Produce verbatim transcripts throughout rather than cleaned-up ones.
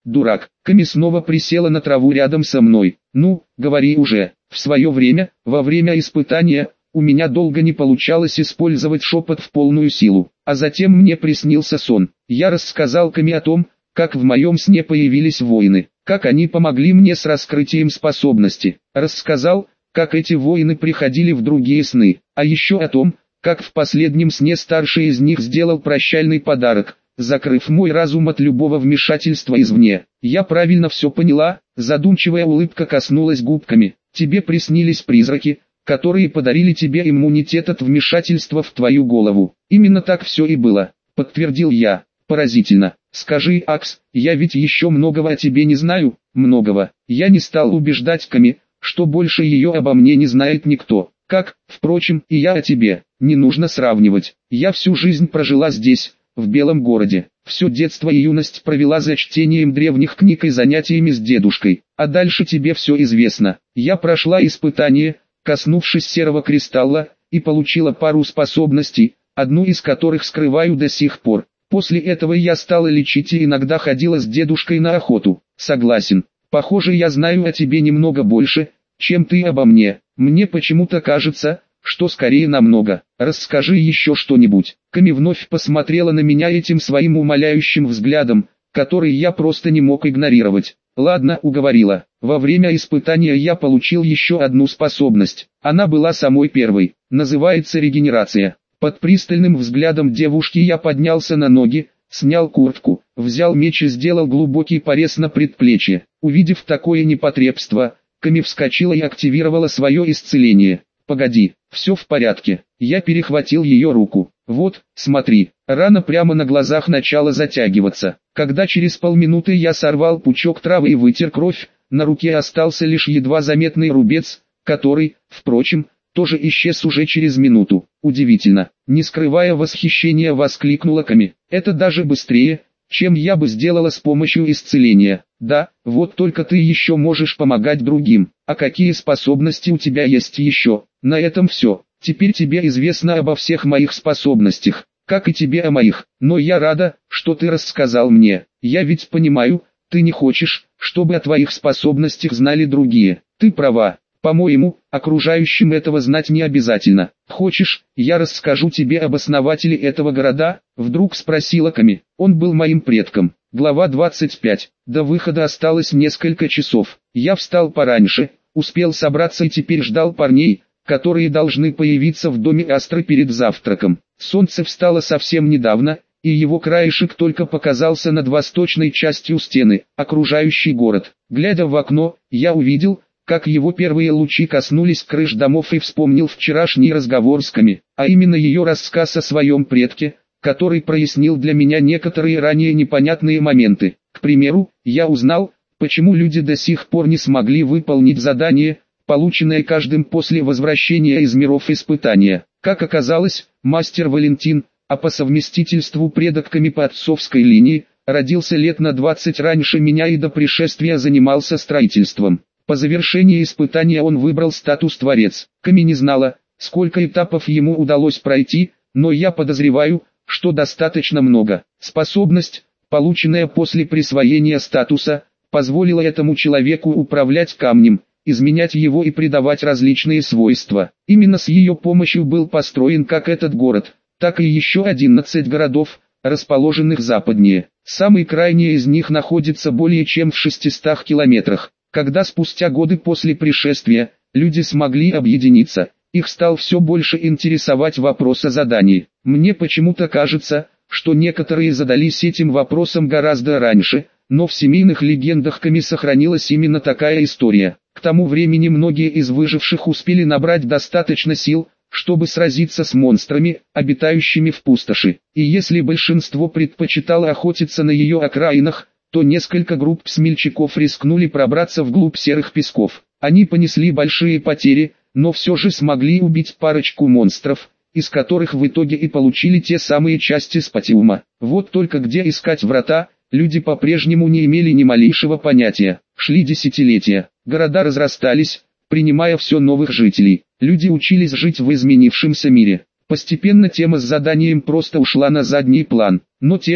дурак. Ками снова присела на траву рядом со мной. Ну, говори уже. В свое время, во время испытания, у меня долго не получалось использовать шепот в полную силу. А затем мне приснился сон. Я рассказал Ками о том, как в моем сне появились воины, как они помогли мне с раскрытием способности. Рассказал, как эти воины приходили в другие сны, а еще о том, как в последнем сне старший из них сделал прощальный подарок, закрыв мой разум от любого вмешательства извне. Я правильно все поняла, задумчивая улыбка коснулась губками. Тебе приснились призраки, которые подарили тебе иммунитет от вмешательства в твою голову. Именно так все и было, подтвердил я. Поразительно. Скажи, Акс, я ведь еще многого о тебе не знаю, многого. Я не стал убеждать Ками, что больше ее обо мне не знает никто. Как, впрочем, и я о тебе. Не нужно сравнивать. Я всю жизнь прожила здесь, в Белом городе. Все детство и юность провела за чтением древних книг и занятиями с дедушкой. А дальше тебе все известно. Я прошла испытание, коснувшись серого кристалла, и получила пару способностей, одну из которых скрываю до сих пор. После этого я стала лечить и иногда ходила с дедушкой на охоту. Согласен. Похоже, я знаю о тебе немного больше, чем ты обо мне. Мне почему-то кажется, что скорее намного. Расскажи еще что-нибудь. Ками вновь посмотрела на меня этим своим умоляющим взглядом, который я просто не мог игнорировать. Ладно, уговорила. Во время испытания я получил еще одну способность. Она была самой первой. Называется регенерация. Под пристальным взглядом девушки я поднялся на ноги, снял куртку, взял меч и сделал глубокий порез на предплечье. Увидев такое непотребство, Ками вскочила и активировала свое исцеление. «Погоди, все в порядке». Я перехватил ее руку. «Вот, смотри». Рана прямо на глазах начала затягиваться. Когда через полминуты я сорвал пучок травы и вытер кровь, на руке остался лишь едва заметный рубец, который, впрочем, тоже исчез уже через минуту. Удивительно. Не скрывая восхищения, воскликнула Ками. Это даже быстрее, чем я бы сделала с помощью исцеления. Да, вот только ты еще можешь помогать другим. А какие способности у тебя есть еще? На этом все. Теперь тебе известно обо всех моих способностях, как и тебе о моих. Но я рада, что ты рассказал мне. Я ведь понимаю, ты не хочешь, чтобы о твоих способностях знали другие. Ты права. По-моему, окружающим этого знать не обязательно. Хочешь, я расскажу тебе об основателе этого города? Вдруг спросила Ками. Он был моим предком. Глава двадцать пять. До выхода осталось несколько часов. Я встал пораньше, успел собраться и теперь ждал парней, которые должны появиться в доме Астры перед завтраком. Солнце встало совсем недавно, и его краешек только показался над восточной частью стены, окружающей город. Глядя в окно, я увидел, как его первые лучи коснулись крыш домов и вспомнил вчерашний разговор с Ками, а именно ее рассказ о своем предке, который прояснил для меня некоторые ранее непонятные моменты. К примеру, я узнал, почему люди до сих пор не смогли выполнить задание, полученное каждым после возвращения из миров испытания. Как оказалось, мастер Валентин, а по совместительству предок Ками по отцовской линии, родился лет на двадцать раньше меня и до пришествия занимался строительством. По завершении испытания он выбрал статус Творец. Ками не знала, сколько этапов ему удалось пройти, но я подозреваю, что достаточно много. Способность, полученная после присвоения статуса, позволила этому человеку управлять камнем, изменять его и придавать различные свойства. Именно с ее помощью был построен как этот город, так и еще одиннадцать городов, расположенных западнее. Самый крайний из них находится более чем в шестистах километрах. Когда спустя годы после пришествия, люди смогли объединиться, их стал все больше интересовать вопрос о задании. Мне почему-то кажется, что некоторые задались этим вопросом гораздо раньше, но в семейных легендах Ками сохранилась именно такая история. К тому времени многие из выживших успели набрать достаточно сил, чтобы сразиться с монстрами, обитающими в пустоши. И если большинство предпочитало охотиться на ее окраинах, то несколько групп смельчаков рискнули пробраться вглубь серых песков. Они понесли большие потери, но все же смогли убить парочку монстров, из которых в итоге и получили те самые части спатиума. Вот только где искать врата, люди по-прежнему не имели ни малейшего понятия. Шли десятилетия, города разрастались, принимая все новых жителей. Люди учились жить в изменившемся мире. Постепенно тема с заданием просто ушла на задний план, но те,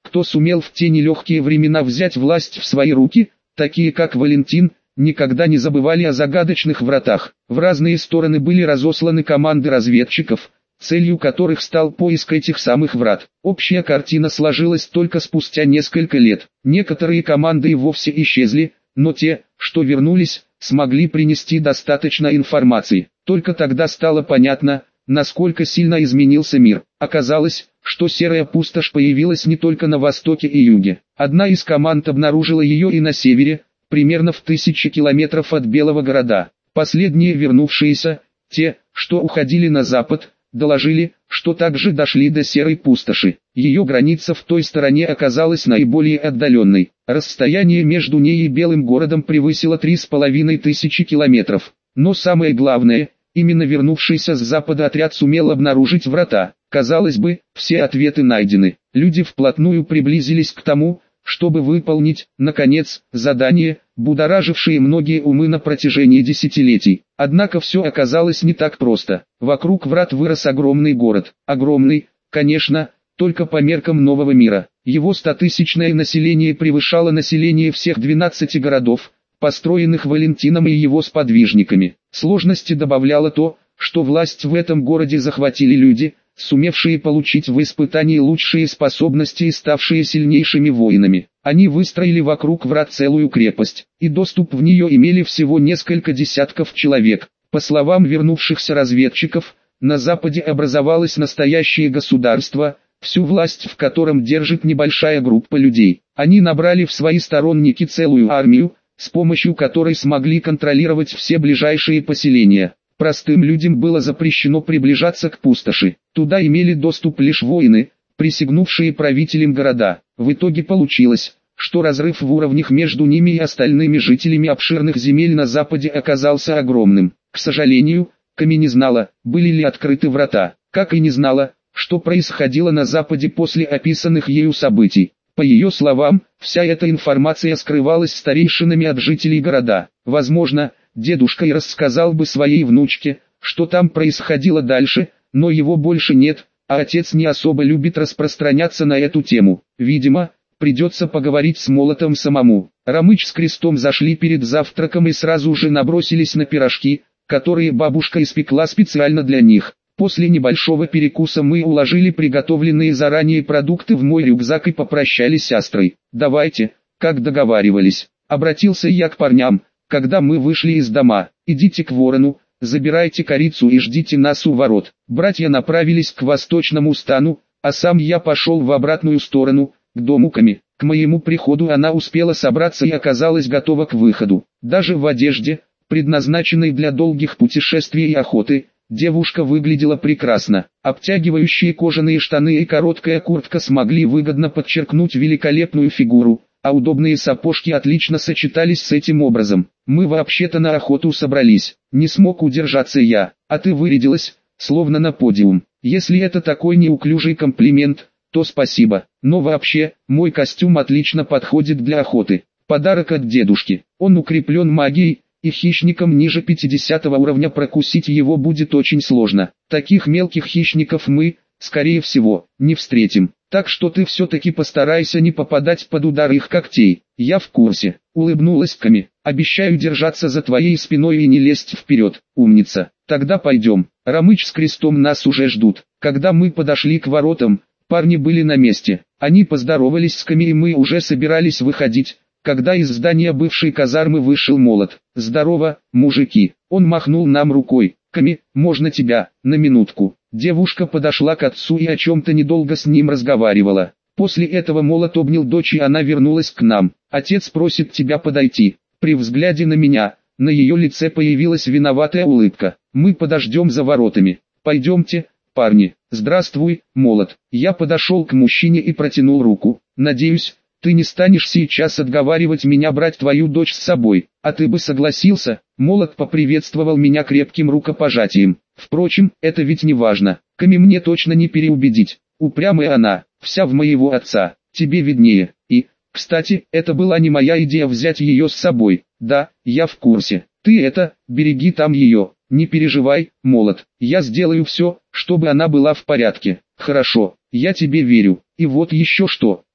кто сумел в те нелегкие времена взять власть в свои руки, такие как Валентин, никогда не забывали о загадочных вратах. В разные стороны были разосланы команды разведчиков, целью которых стал поиск этих самых врат. Общая картина сложилась только спустя несколько лет. Некоторые команды и вовсе исчезли, но те, что вернулись, смогли принести достаточно информации. Только тогда стало понятно, насколько сильно изменился мир. Оказалось, что серая пустошь появилась не только на востоке и юге. Одна из команд обнаружила ее и на севере, примерно в тысячи километров от Белого города. Последние вернувшиеся, те, что уходили на запад, доложили, что также дошли до серой пустоши. Ее граница в той стороне оказалась наиболее отдаленной. Расстояние между ней и Белым городом превысило три с половиной тысячи километров. Но самое главное, именно вернувшийся с запада отряд сумел обнаружить врата. Казалось бы, все ответы найдены. Люди вплотную приблизились к тому, чтобы выполнить, наконец, задание, будоражившее многие умы на протяжении десятилетий. Однако все оказалось не так просто. Вокруг врат вырос огромный город. Огромный, конечно, только по меркам нового мира. Его стотысячное население превышало население всех двенадцати городов, построенных Валентином и его сподвижниками. Сложности добавляло то, что власть в этом городе захватили люди, сумевшие получить в испытании лучшие способности и ставшие сильнейшими воинами. Они выстроили вокруг врат целую крепость, и доступ в нее имели всего несколько десятков человек. По словам вернувшихся разведчиков, на западе образовалось настоящее государство, всю власть в котором держит небольшая группа людей. Они набрали в свои сторонники целую армию, с помощью которой смогли контролировать все ближайшие поселения. Простым людям было запрещено приближаться к пустоши. Туда имели доступ лишь воины, присягнувшие правителям города. В итоге получилось, что разрыв в уровнях между ними и остальными жителями обширных земель на западе оказался огромным. К сожалению, Ками не знала, были ли открыты врата, как и не знала, что происходило на западе после описанных ею событий. По ее словам, вся эта информация скрывалась старейшинами от жителей города. Возможно, дедушка и рассказал бы своей внучке, что там происходило дальше, но его больше нет, а отец не особо любит распространяться на эту тему. Видимо, придется поговорить с Молотом самому. Рамыч с Крестом зашли перед завтраком и сразу же набросились на пирожки, которые бабушка испекла специально для них. После небольшого перекуса мы уложили приготовленные заранее продукты в мой рюкзак и попрощались с Астрой. «Давайте, как договаривались», — обратился я к парням, когда мы вышли из дома. «Идите к Ворону, забирайте корицу и ждите нас у ворот». Братья направились к восточному стану, а сам я пошел в обратную сторону, к дому Ками. К моему приходу она успела собраться и оказалась готова к выходу. Даже в одежде, предназначенной для долгих путешествий и охоты, девушка выглядела прекрасно. Обтягивающие кожаные штаны и короткая куртка смогли выгодно подчеркнуть великолепную фигуру, а удобные сапожки отлично сочетались с этим образом. «Мы вообще-то на охоту собрались», — не смог удержаться я. «А ты вырядилась, словно на подиум». Если это такой неуклюжий комплимент, то спасибо. Но вообще, мой костюм отлично подходит для охоты. Подарок от дедушки. Он укреплен магией, и хищникам ниже пятидесятого уровня прокусить его будет очень сложно. Таких мелких хищников мы, скорее всего, не встретим. Так что ты все-таки постарайся не попадать под удар их когтей. Я в курсе. Улыбнулась Ками. Обещаю держаться за твоей спиной и не лезть вперед, умница. Тогда пойдем. Рамыч с Крестом нас уже ждут. Когда мы подошли к воротам, парни были на месте. Они поздоровались с Ками и мы уже собирались выходить, когда из здания бывшей казармы вышел Молот. «Здорово, мужики!» Он махнул нам рукой. «Ками, можно тебя, на минутку?» Девушка подошла к отцу и о чем-то недолго с ним разговаривала. После этого Молот обнял дочь и она вернулась к нам. «Отец просит тебя подойти». При взгляде на меня, на ее лице появилась виноватая улыбка. «Мы подождем за воротами. Пойдемте, парни». «Здравствуй, Молот». Я подошел к мужчине и протянул руку. «Надеюсь, ты не станешь сейчас отговаривать меня брать твою дочь с собой, а ты бы согласился?» Молот поприветствовал меня крепким рукопожатием. Впрочем, это ведь не важно. Ками мне точно не переубедить. Упрямая она, вся в моего отца, тебе виднее. И, кстати, это была не моя идея взять ее с собой. Да, я в курсе. Ты это, береги там ее. Не переживай, Молот. Я сделаю все, чтобы она была в порядке. Хорошо, я тебе верю. И вот еще что.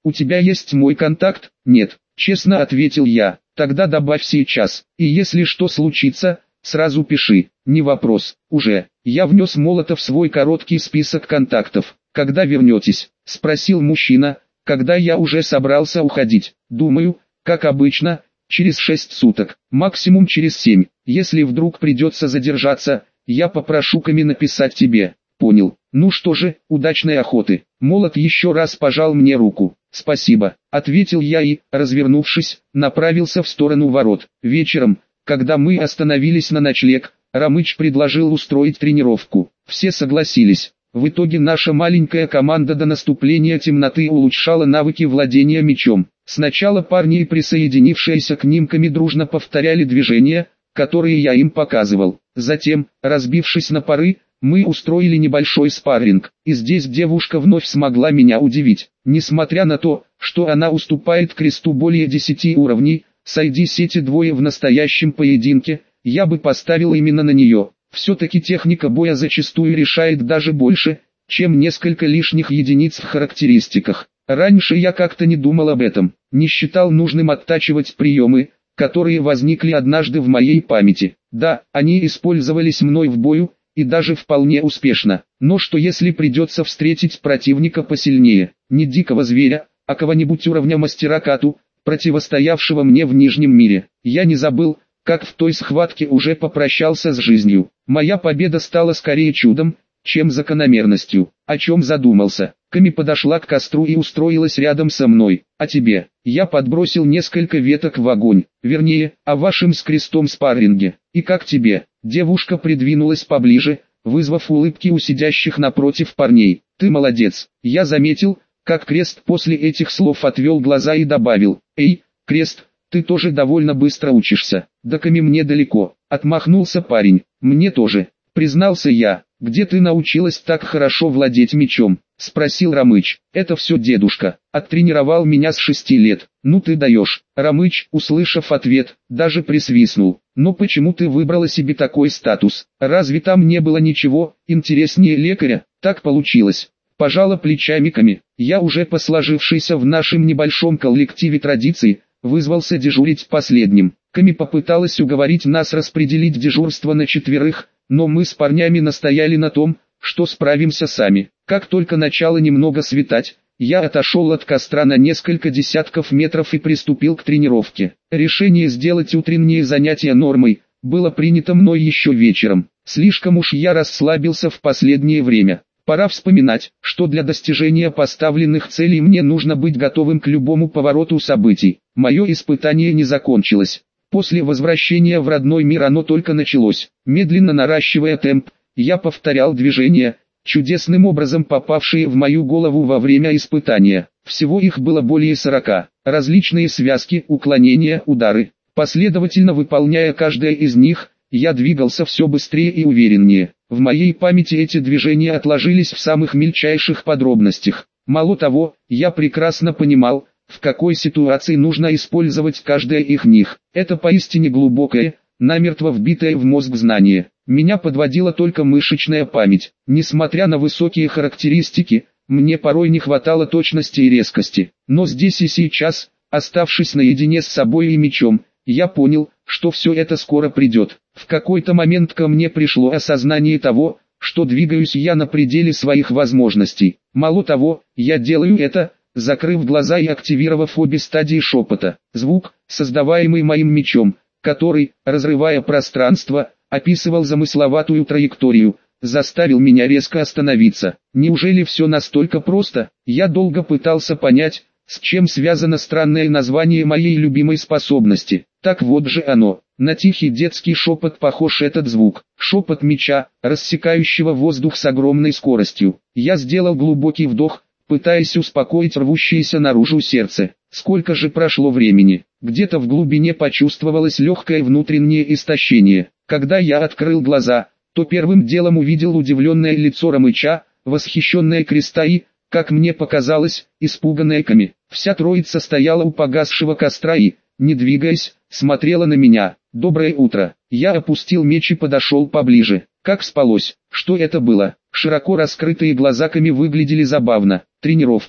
У тебя есть мой контакт? Нет, честно ответил я. Тогда добавь сейчас, и если что случится, сразу пиши. Не вопрос, уже. Я внес Молота в свой короткий список контактов. Когда вернетесь? Спросил мужчина, когда я уже собрался уходить. Думаю, как обычно, через шесть суток, максимум через семь. Если вдруг придется задержаться, я попрошу Ками написать тебе. Понял. Ну что же, удачной охоты. Молот еще раз пожал мне руку. Спасибо, ответил я и, развернувшись, направился в сторону ворот. Вечером, когда мы остановились на ночлег, Ромыч предложил устроить тренировку. Все согласились. В итоге наша маленькая команда до наступления темноты улучшала навыки владения мечом. Сначала парни, присоединившиеся к ним Ками, дружно повторяли движения, которые я им показывал. Затем, разбившись на пары, мы устроили небольшой спарринг, и здесь девушка вновь смогла меня удивить. Несмотря на то, что она уступает Кресту более десяти уровней, сойдись эти двое в настоящем поединке, я бы поставил именно на нее. Все-таки техника боя зачастую решает даже больше, чем несколько лишних единиц в характеристиках. Раньше я как-то не думал об этом, не считал нужным оттачивать приемы, которые возникли однажды в моей памяти. Да, они использовались мной в бою, и даже вполне успешно. Но что если придется встретить противника посильнее, не дикого зверя, а кого-нибудь уровня мастера Кату, противостоявшего мне в Нижнем мире? Я не забыл, как в той схватке уже попрощался с жизнью. Моя победа стала скорее чудом, чем закономерностью. О чем задумался? Ками подошла к костру и устроилась рядом со мной. А тебе? Я подбросил несколько веток в огонь. Вернее, о вашем с Крестом спарринге. И как тебе? Девушка придвинулась поближе, вызвав улыбки у сидящих напротив парней. Ты молодец. Я заметил, как Крест после этих слов отвел глаза и добавил. Эй, Крест, ты тоже довольно быстро учишься. До Ками мне далеко. Отмахнулся парень. Мне тоже. Признался я. Где ты научилась так хорошо владеть мечом? Спросил Ромыч. Это все дедушка. Оттренировал меня с шести лет. Ну ты даешь. Ромыч, услышав ответ, даже присвистнул. Но почему ты выбрала себе такой статус? Разве там не было ничего интереснее лекаря? Так получилось. Пожала плечами Ками. Я уже по сложившейся в нашем небольшом коллективе традиции, вызвался дежурить последним. Ками попыталась уговорить нас распределить дежурство на четверых, но мы с парнями настояли на том, что справимся сами. Как только начало немного светать, я отошел от костра на несколько десятков метров и приступил к тренировке. Решение сделать утренние занятия нормой было принято мной еще вечером. Слишком уж я расслабился в последнее время. Пора вспоминать, что для достижения поставленных целей мне нужно быть готовым к любому повороту событий. Мое испытание не закончилось. После возвращения в родной мир оно только началось. Медленно наращивая темп, я повторял движения, чудесным образом попавшие в мою голову во время испытания. Всего их было более сорока. Различные связки, уклонения, удары. Последовательно выполняя каждое из них, я двигался все быстрее и увереннее. В моей памяти эти движения отложились в самых мельчайших подробностях. Мало того, я прекрасно понимал, в какой ситуации нужно использовать каждое из них. Это поистине глубокое, намертво вбитое в мозг знание. Меня подводила только мышечная память. Несмотря на высокие характеристики, мне порой не хватало точности и резкости. Но здесь и сейчас, оставшись наедине с собой и мечом, я понял, что все это скоро придет. В какой-то момент ко мне пришло осознание того, что двигаюсь я на пределе своих возможностей. Мало того, я делаю это, закрыв глаза и активировав обе стадии шепота. Звук, создаваемый моим мечом, который, разрывая пространство, описывал замысловатую траекторию, заставил меня резко остановиться. Неужели все настолько просто? Я долго пытался понять, с чем связано странное название моей любимой способности. Так вот же оно. На тихий детский шепот похож этот звук. Шепот меча, рассекающего воздух с огромной скоростью. Я сделал глубокий вдох, пытаясь успокоить рвущееся наружу сердце. Сколько же прошло времени? Где-то в глубине почувствовалось легкое внутреннее истощение. Когда я открыл глаза, то первым делом увидел удивленное лицо Ромыча, восхищенное Креста и, как мне показалось, испуганное Ками. Вся троица стояла у погасшего костра и, не двигаясь, смотрела на меня. «Доброе утро». Я опустил меч и подошел поближе. Как спалось? Что это было? Широко раскрытые глаза Ками выглядели забавно. Тренировка.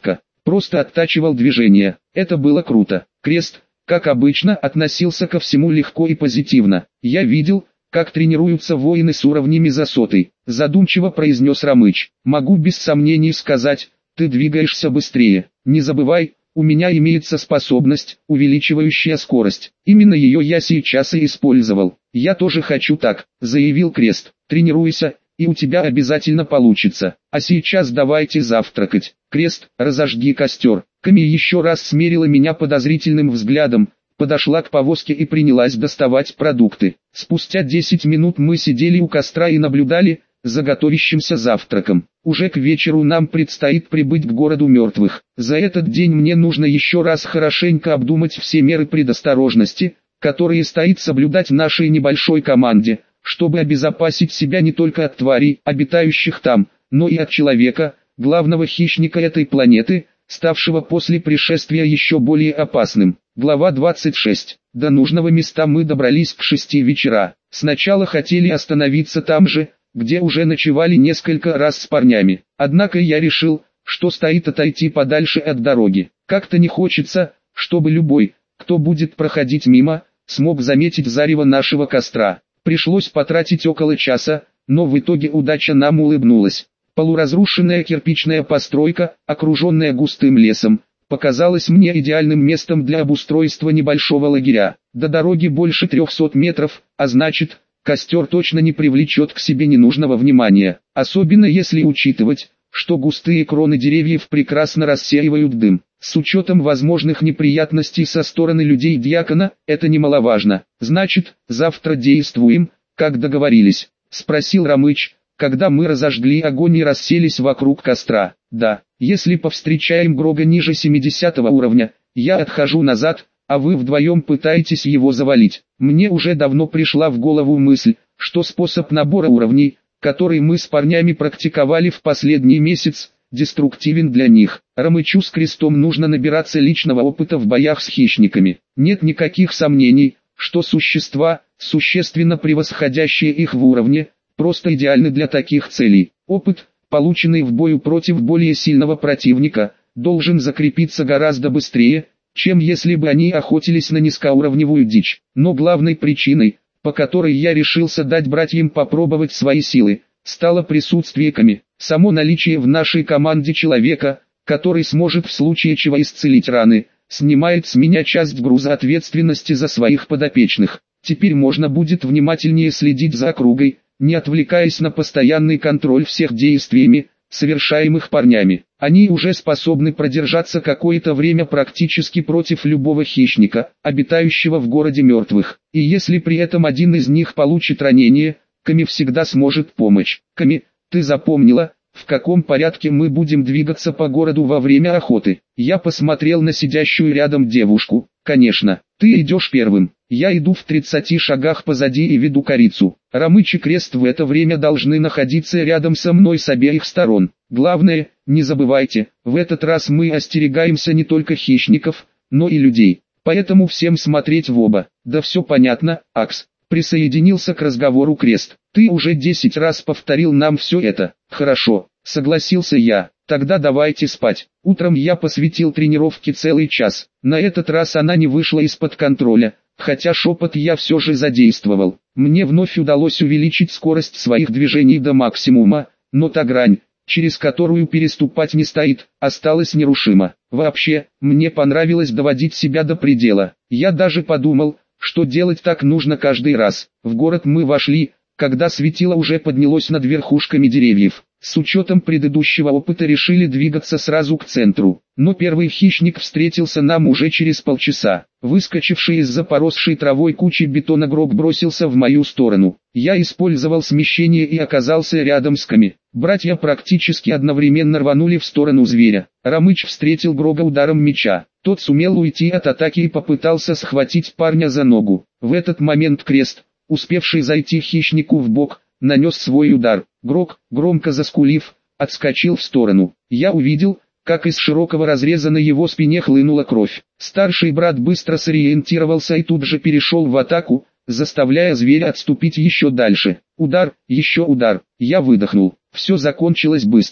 просто оттачивал движение. Это было круто. Крест, как обычно, относился ко всему легко и позитивно. Я видел, как тренируются воины с уровнями за сотый. Задумчиво произнес Ромыч. Могу без сомнений сказать, ты двигаешься быстрее. Не забывай, у меня имеется способность, увеличивающая скорость. Именно ее я сейчас и использовал. Я тоже хочу так, заявил Крест. Тренируйся, и у тебя обязательно получится. А сейчас давайте завтракать. Крест, разожги костер. Ками еще раз смерила меня подозрительным взглядом, подошла к повозке и принялась доставать продукты. Спустя десять минут мы сидели у костра и наблюдали за готовящимся завтраком. Уже к вечеру нам предстоит прибыть к городу мертвых. За этот день мне нужно еще раз хорошенько обдумать все меры предосторожности, которые стоит соблюдать нашей небольшой команде, чтобы обезопасить себя не только от тварей, обитающих там, но и от человека, главного хищника этой планеты, ставшего после пришествия еще более опасным. Глава двадцать шесть. До нужного места мы добрались к шести вечера. Сначала хотели остановиться там же, где уже ночевали несколько раз с парнями. Однако я решил, что стоит отойти подальше от дороги. Как-то не хочется, чтобы любой, кто будет проходить мимо, смог заметить зарево нашего костра. Пришлось потратить около часа, но в итоге удача нам улыбнулась. Полуразрушенная кирпичная постройка, окруженная густым лесом, показалась мне идеальным местом для обустройства небольшого лагеря. До дороги больше трехсот метров, а значит, костер точно не привлечет к себе ненужного внимания. Особенно если учитывать, что густые кроны деревьев прекрасно рассеивают дым. С учетом возможных неприятностей со стороны людей Дьякона, это немаловажно. Значит, завтра действуем, как договорились? Спросил Ромыч, когда мы разожгли огонь и расселись вокруг костра. Да, если повстречаем Грога ниже семидесятого уровня, я отхожу назад, а вы вдвоем пытаетесь его завалить. Мне уже давно пришла в голову мысль, что способ набора уровней, который мы с парнями практиковали в последний месяц, деструктивен для них. Ромычу с Крестом нужно набираться личного опыта в боях с хищниками. Нет никаких сомнений, что существа, существенно превосходящие их в уровне, просто идеальны для таких целей. Опыт, полученный в бою против более сильного противника, должен закрепиться гораздо быстрее, чем если бы они охотились на низкоуровневую дичь. Но главной причиной, по которой я решился дать братьям попробовать свои силы, стало присутствие Ками. Само наличие в нашей команде человека, который сможет в случае чего исцелить раны, снимает с меня часть груза ответственности за своих подопечных. Теперь можно будет внимательнее следить за округой, не отвлекаясь на постоянный контроль всех действиями, совершаемых парнями. Они уже способны продержаться какое-то время практически против любого хищника, обитающего в городе мертвых. И если при этом один из них получит ранение, Ками всегда сможет помочь. Ками, ты запомнила, в каком порядке мы будем двигаться по городу во время охоты? Я посмотрел на сидящую рядом девушку. Конечно, ты идешь первым. Я иду в тридцати шагах позади и веду корицу. Ромыч и Крест в это время должны находиться рядом со мной с обеих сторон. Главное, не забывайте, в этот раз мы остерегаемся не только хищников, но и людей. Поэтому всем смотреть в оба. Да все понятно, Акс. Присоединился к разговору Крест. Ты уже десять раз повторил нам все это. Хорошо, согласился я. Тогда давайте спать. Утром я посвятил тренировке целый час. На этот раз она не вышла из-под контроля, хотя шепот я все же задействовал. Мне вновь удалось увеличить скорость своих движений до максимума, но та грань, через которую переступать не стоит, осталась нерушима. Вообще, мне понравилось доводить себя до предела. Я даже подумал, что делать так нужно каждый раз. В город мы вошли, когда светило уже поднялось над верхушками деревьев. С учетом предыдущего опыта решили двигаться сразу к центру. Но первый хищник встретился нам уже через полчаса. Выскочивший из-за поросшей травой кучи бетона Грог бросился в мою сторону. Я использовал смещение и оказался рядом с Ками. Братья практически одновременно рванули в сторону зверя. Ромыч встретил Грога ударом меча. Тот сумел уйти от атаки и попытался схватить парня за ногу. В этот момент Крест, успевший зайти хищнику в бок, нанес свой удар. Грог, громко заскулив, отскочил в сторону. Я увидел, как из широкого разреза на его спине хлынула кровь. Старший брат быстро сориентировался и тут же перешел в атаку, заставляя зверя отступить еще дальше. Удар, еще удар. Я выдохнул. Все закончилось быстро.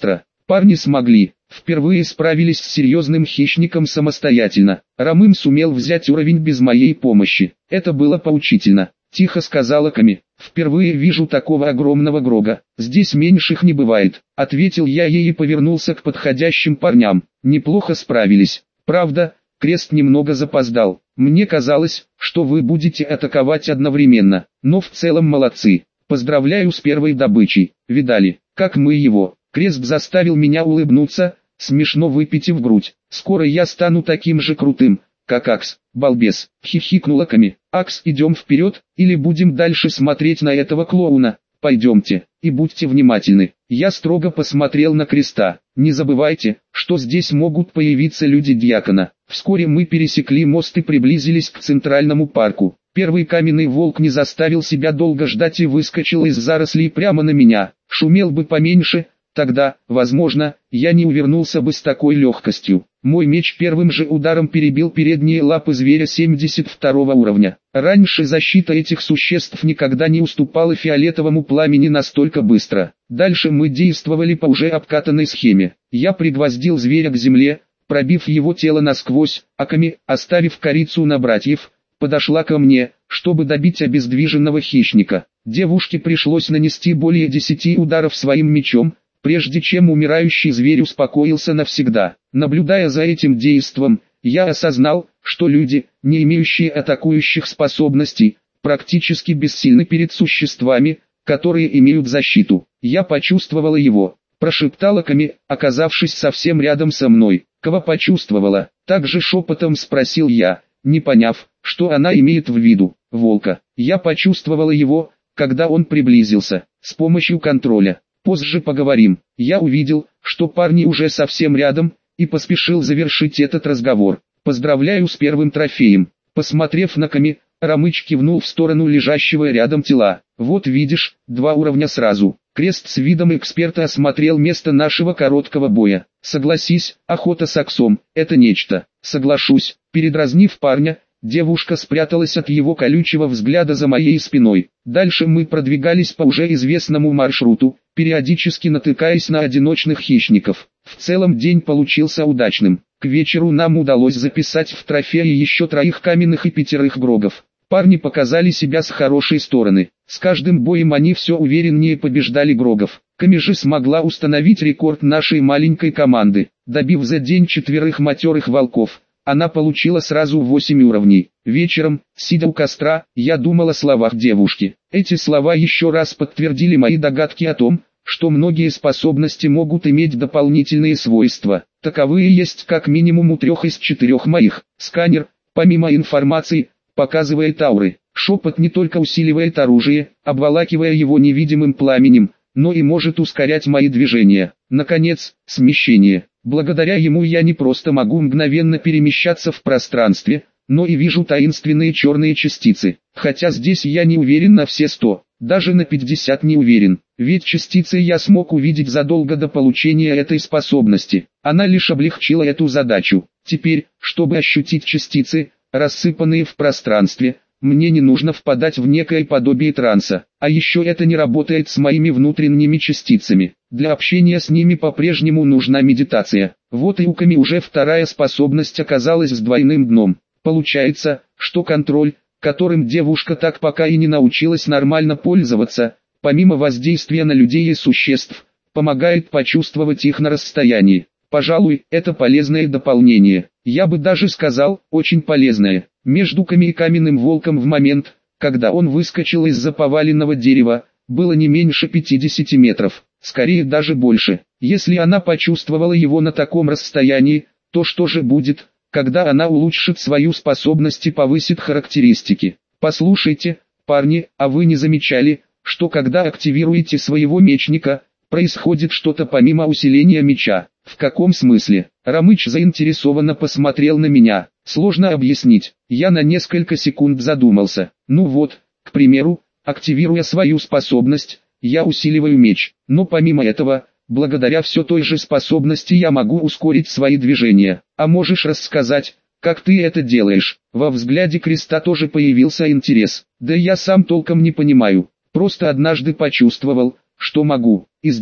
Парни смогли, впервые справились с серьезным хищником самостоятельно. Рамым сумел взять уровень без моей помощи. Это было поучительно. Тихо сказала Ками. «Впервые вижу такого огромного Грога. Здесь меньших не бывает», — ответил я ей и повернулся к подходящим парням. Неплохо справились. Правда, Крест немного запоздал. Мне казалось, что вы будете атаковать одновременно, но в целом молодцы. Поздравляю с первой добычей. Видали, как мы его? Крест заставил меня улыбнуться, смешно выпитив грудь. Скоро я стану таким же крутым, как Акс. Балбес, хихикнула Ками. Акс, идем вперед, или будем дальше смотреть на этого клоуна? Пойдемте, и будьте внимательны. Я строго посмотрел на Креста. Не забывайте, что здесь могут появиться люди Дьякона. Вскоре мы пересекли мост и приблизились к центральному парку. Первый каменный волк не заставил себя долго ждать и выскочил из зарослей прямо на меня. Шумел бы поменьше, тогда, возможно, я не увернулся бы с такой легкостью. Мой меч первым же ударом перебил передние лапы зверя семьдесят второго уровня. Раньше защита этих существ никогда не уступала фиолетовому пламени настолько быстро. Дальше мы действовали по уже обкатанной схеме. Я пригвоздил зверя к земле, пробив его тело насквозь, а Ками, оставив корицу на братьев, подошла ко мне, чтобы добить обездвиженного хищника. Девушке пришлось нанести более десяти ударов своим мечом, прежде чем умирающий зверь успокоился навсегда. Наблюдая за этим действом, я осознал, что люди, не имеющие атакующих способностей, практически бессильны перед существами, которые имеют защиту. Я почувствовала его, прошептала Ками, оказавшись совсем рядом со мной. Кого почувствовала? Также шепотом спросил я, не поняв, что она имеет в виду. Волка. Я почувствовала его, когда он приблизился, с помощью контроля. Позже поговорим. Я увидел, что парни уже совсем рядом, и поспешил завершить этот разговор. Поздравляю с первым трофеем. Посмотрев на Ками, Рамыч кивнул в сторону лежащего рядом тела. Вот видишь, два уровня сразу. Крест с видом эксперта осмотрел место нашего короткого боя. Согласись, охота с Аксом – это нечто. Соглашусь. Передразнив парня, девушка спряталась от его колючего взгляда за моей спиной. Дальше мы продвигались по уже известному маршруту, периодически натыкаясь на одиночных хищников. В целом день получился удачным. К вечеру нам удалось записать в трофеи еще троих каменных и пятерых грогов. Парни показали себя с хорошей стороны. С каждым боем они все увереннее побеждали грогов. Ками же смогла установить рекорд нашей маленькой команды. Добив за день четверых матерых волков, она получила сразу восемь уровней. Вечером, сидя у костра, я думал о словах девушки. Эти слова еще раз подтвердили мои догадки о том, что многие способности могут иметь дополнительные свойства. Таковые есть как минимум у трех из четырех моих. Сканер, помимо информации, показывает ауры. Шепот не только усиливает оружие, обволакивая его невидимым пламенем, но и может ускорять мои движения. Наконец, смещение. Благодаря ему я не просто могу мгновенно перемещаться в пространстве, но и вижу таинственные черные частицы. Хотя здесь я не уверен на все сто, даже на пятьдесят не уверен, ведь частицы я смог увидеть задолго до получения этой способности. Она лишь облегчила эту задачу. Теперь, чтобы ощутить частицы, рассыпанные в пространстве, мне не нужно впадать в некое подобие транса. А еще это не работает с моими внутренними частицами. Для общения с ними по-прежнему нужна медитация. Вот и у Ками уже вторая способность оказалась с двойным дном. Получается, что контроль, которым девушка так пока и не научилась нормально пользоваться, помимо воздействия на людей и существ, помогает почувствовать их на расстоянии. Пожалуй, это полезное дополнение. Я бы даже сказал, очень полезное. Между Ками и каменным волком в момент, когда он выскочил из-за поваленного дерева, было не меньше пятидесяти метров, скорее даже больше. Если она почувствовала его на таком расстоянии, то что же будет, когда она улучшит свою способность и повысит характеристики? Послушайте, парни, а вы не замечали, что когда активируете своего мечника, происходит что-то помимо усиления меча? В каком смысле? Рамыч заинтересованно посмотрел на меня. Сложно объяснить. Я на несколько секунд задумался. Ну вот, к примеру, активируя свою способность, я усиливаю меч. Но помимо этого, благодаря все той же способности я могу ускорить свои движения. А можешь рассказать, как ты это делаешь? Во взгляде Креста тоже появился интерес. Да я сам толком не понимаю. Просто однажды почувствовал, что могу, и сделал.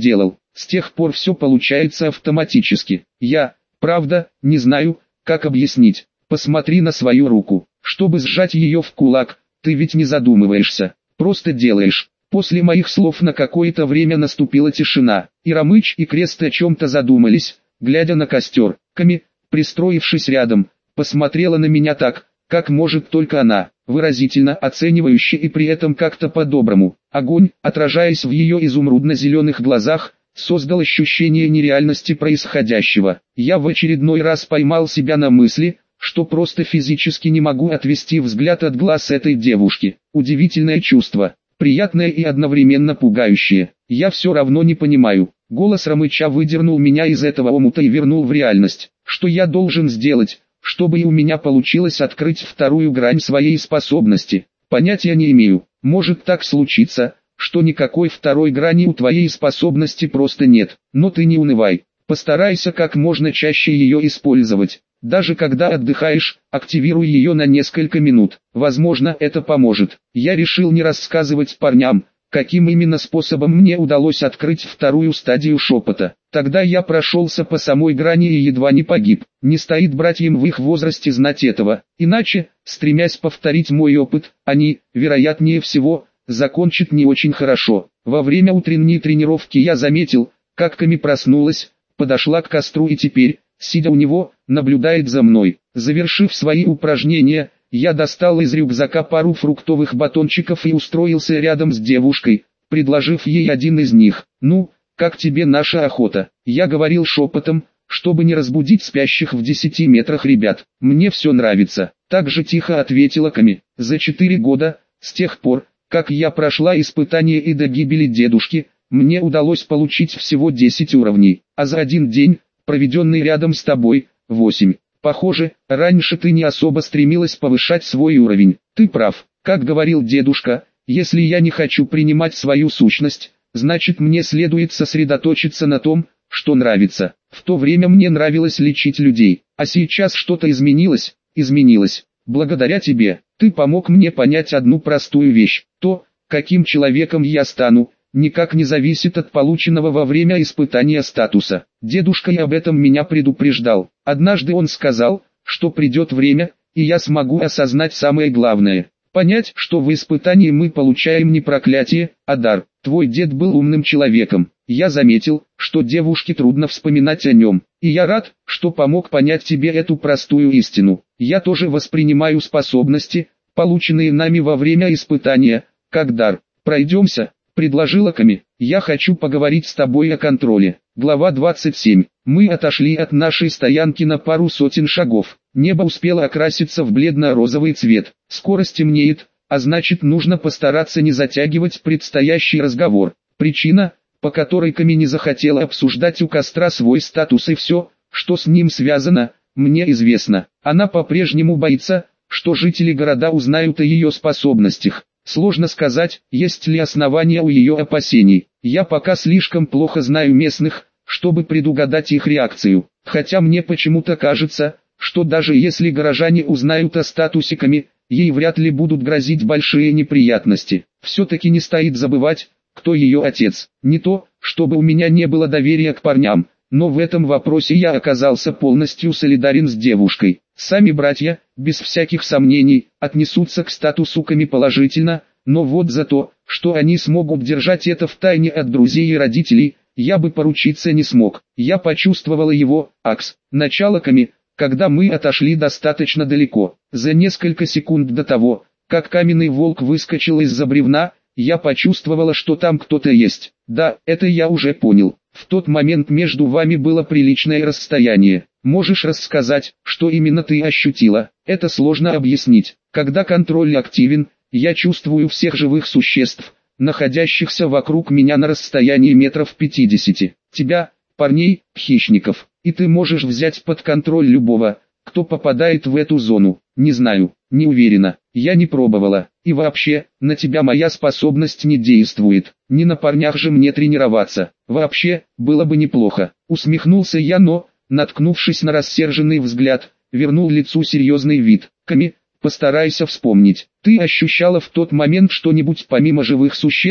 С тех пор все получается автоматически. Я, правда, не знаю, как объяснить. Посмотри на свою руку. Чтобы сжать ее в кулак, ты ведь не задумываешься, просто делаешь. После моих слов на какое-то время наступила тишина. И Ромыч и Крест о чем-то задумались, глядя на костер. Ками, пристроившись рядом, посмотрела на меня так, как может только она, выразительно, оценивающе и при этом как-то по-доброму. Огонь, отражаясь в ее изумрудно-зеленых глазах, создал ощущение нереальности происходящего. Я в очередной раз поймал себя на мысли, что просто физически не могу отвести взгляд от глаз этой девушки. Удивительное чувство, приятное и одновременно пугающее. Я все равно не понимаю. Голос Ромыча выдернул меня из этого омута и вернул в реальность. Что я должен сделать, чтобы и у меня получилось открыть вторую грань своей способности? Понятия не имею. Может так случиться, что никакой второй грани у твоей способности просто нет. Но ты не унывай. Постарайся как можно чаще ее использовать. Даже когда отдыхаешь, активируй ее на несколько минут. Возможно, это поможет. Я решил не рассказывать парням, каким именно способом мне удалось открыть вторую стадию шепота. Тогда я прошелся по самой грани и едва не погиб. Не стоит братьям в их возрасте знать этого. Иначе, стремясь повторить мой опыт, они, вероятнее всего, закончат не очень хорошо. Во время утренней тренировки я заметил, как Ками проснулась, подошла к костру и теперь, сидя у него, наблюдает за мной. Завершив свои упражнения, я достал из рюкзака пару фруктовых батончиков и устроился рядом с девушкой, предложив ей один из них. «Ну, как тебе наша охота?» Я говорил шепотом, чтобы не разбудить спящих в десяти метрах ребят. «Мне все нравится», — так же тихо ответила Ками. «За четыре года, с тех пор, как я прошла испытание и до гибели дедушки, мне удалось получить всего десять уровней, а за один день, проведенный рядом с тобой, восемь. Похоже, раньше ты не особо стремилась повышать свой уровень. Ты прав, как говорил дедушка, если я не хочу принимать свою сущность, значит мне следует сосредоточиться на том, что нравится. В то время мне нравилось лечить людей, а сейчас что-то изменилось, изменилось. Благодаря тебе, ты помог мне понять одну простую вещь. То, каким человеком я стану, никак не зависит от полученного во время испытания статуса. Дедушка и об этом меня предупреждал. Однажды он сказал, что придет время, и я смогу осознать самое главное. Понять, что в испытании мы получаем не проклятие, а дар. Твой дед был умным человеком. Я заметил, что девушке трудно вспоминать о нем. И я рад, что помог понять тебе эту простую истину. Я тоже воспринимаю способности, полученные нами во время испытания, как дар. Пройдемся, предложила Ками. Я хочу поговорить с тобой о контроле. Глава двадцать семь. Мы отошли от нашей стоянки на пару сотен шагов. Небо успело окраситься в бледно-розовый цвет. Скоро стемнеет, а значит нужно постараться не затягивать предстоящий разговор. Причина, по которой Ками не захотела обсуждать у костра свой статус и все, что с ним связано, мне известно. Она по-прежнему боится, что жители города узнают о ее способностях. Сложно сказать, есть ли основания у ее опасений. Я пока слишком плохо знаю местных, чтобы предугадать их реакцию. Хотя мне почему-то кажется, что даже если горожане узнают о статусе Ками, ей вряд ли будут грозить большие неприятности. Все-таки не стоит забывать, кто ее отец. Не то, чтобы у меня не было доверия к парням, но в этом вопросе я оказался полностью солидарен с девушкой. Сами братья, без всяких сомнений, отнесутся к статусу Ками положительно, но вот за то, что они смогут держать это в тайне от друзей и родителей, я бы поручиться не смог. Я почувствовала его, Акс, начало Ками, когда мы отошли достаточно далеко. За несколько секунд до того, как каменный волк выскочил из-за бревна, я почувствовала, что там кто-то есть. Да, это я уже понял. В тот момент между вами было приличное расстояние. Можешь рассказать, что именно ты ощутила? Это сложно объяснить. Когда контроль активен, я чувствую всех живых существ, находящихся вокруг меня на расстоянии метров пятидесяти. Тебя, парней, хищников. И ты можешь взять под контроль любого, кто попадает в эту зону. Не знаю, не уверена, я не пробовала. И вообще, на тебя моя способность не действует. Не на парнях же мне тренироваться. Вообще, было бы неплохо. Усмехнулся я, но, наткнувшись на рассерженный взгляд, вернул лицу серьезный вид. Ками, постарайся вспомнить. Ты ощущала в тот момент что-нибудь помимо живых существ,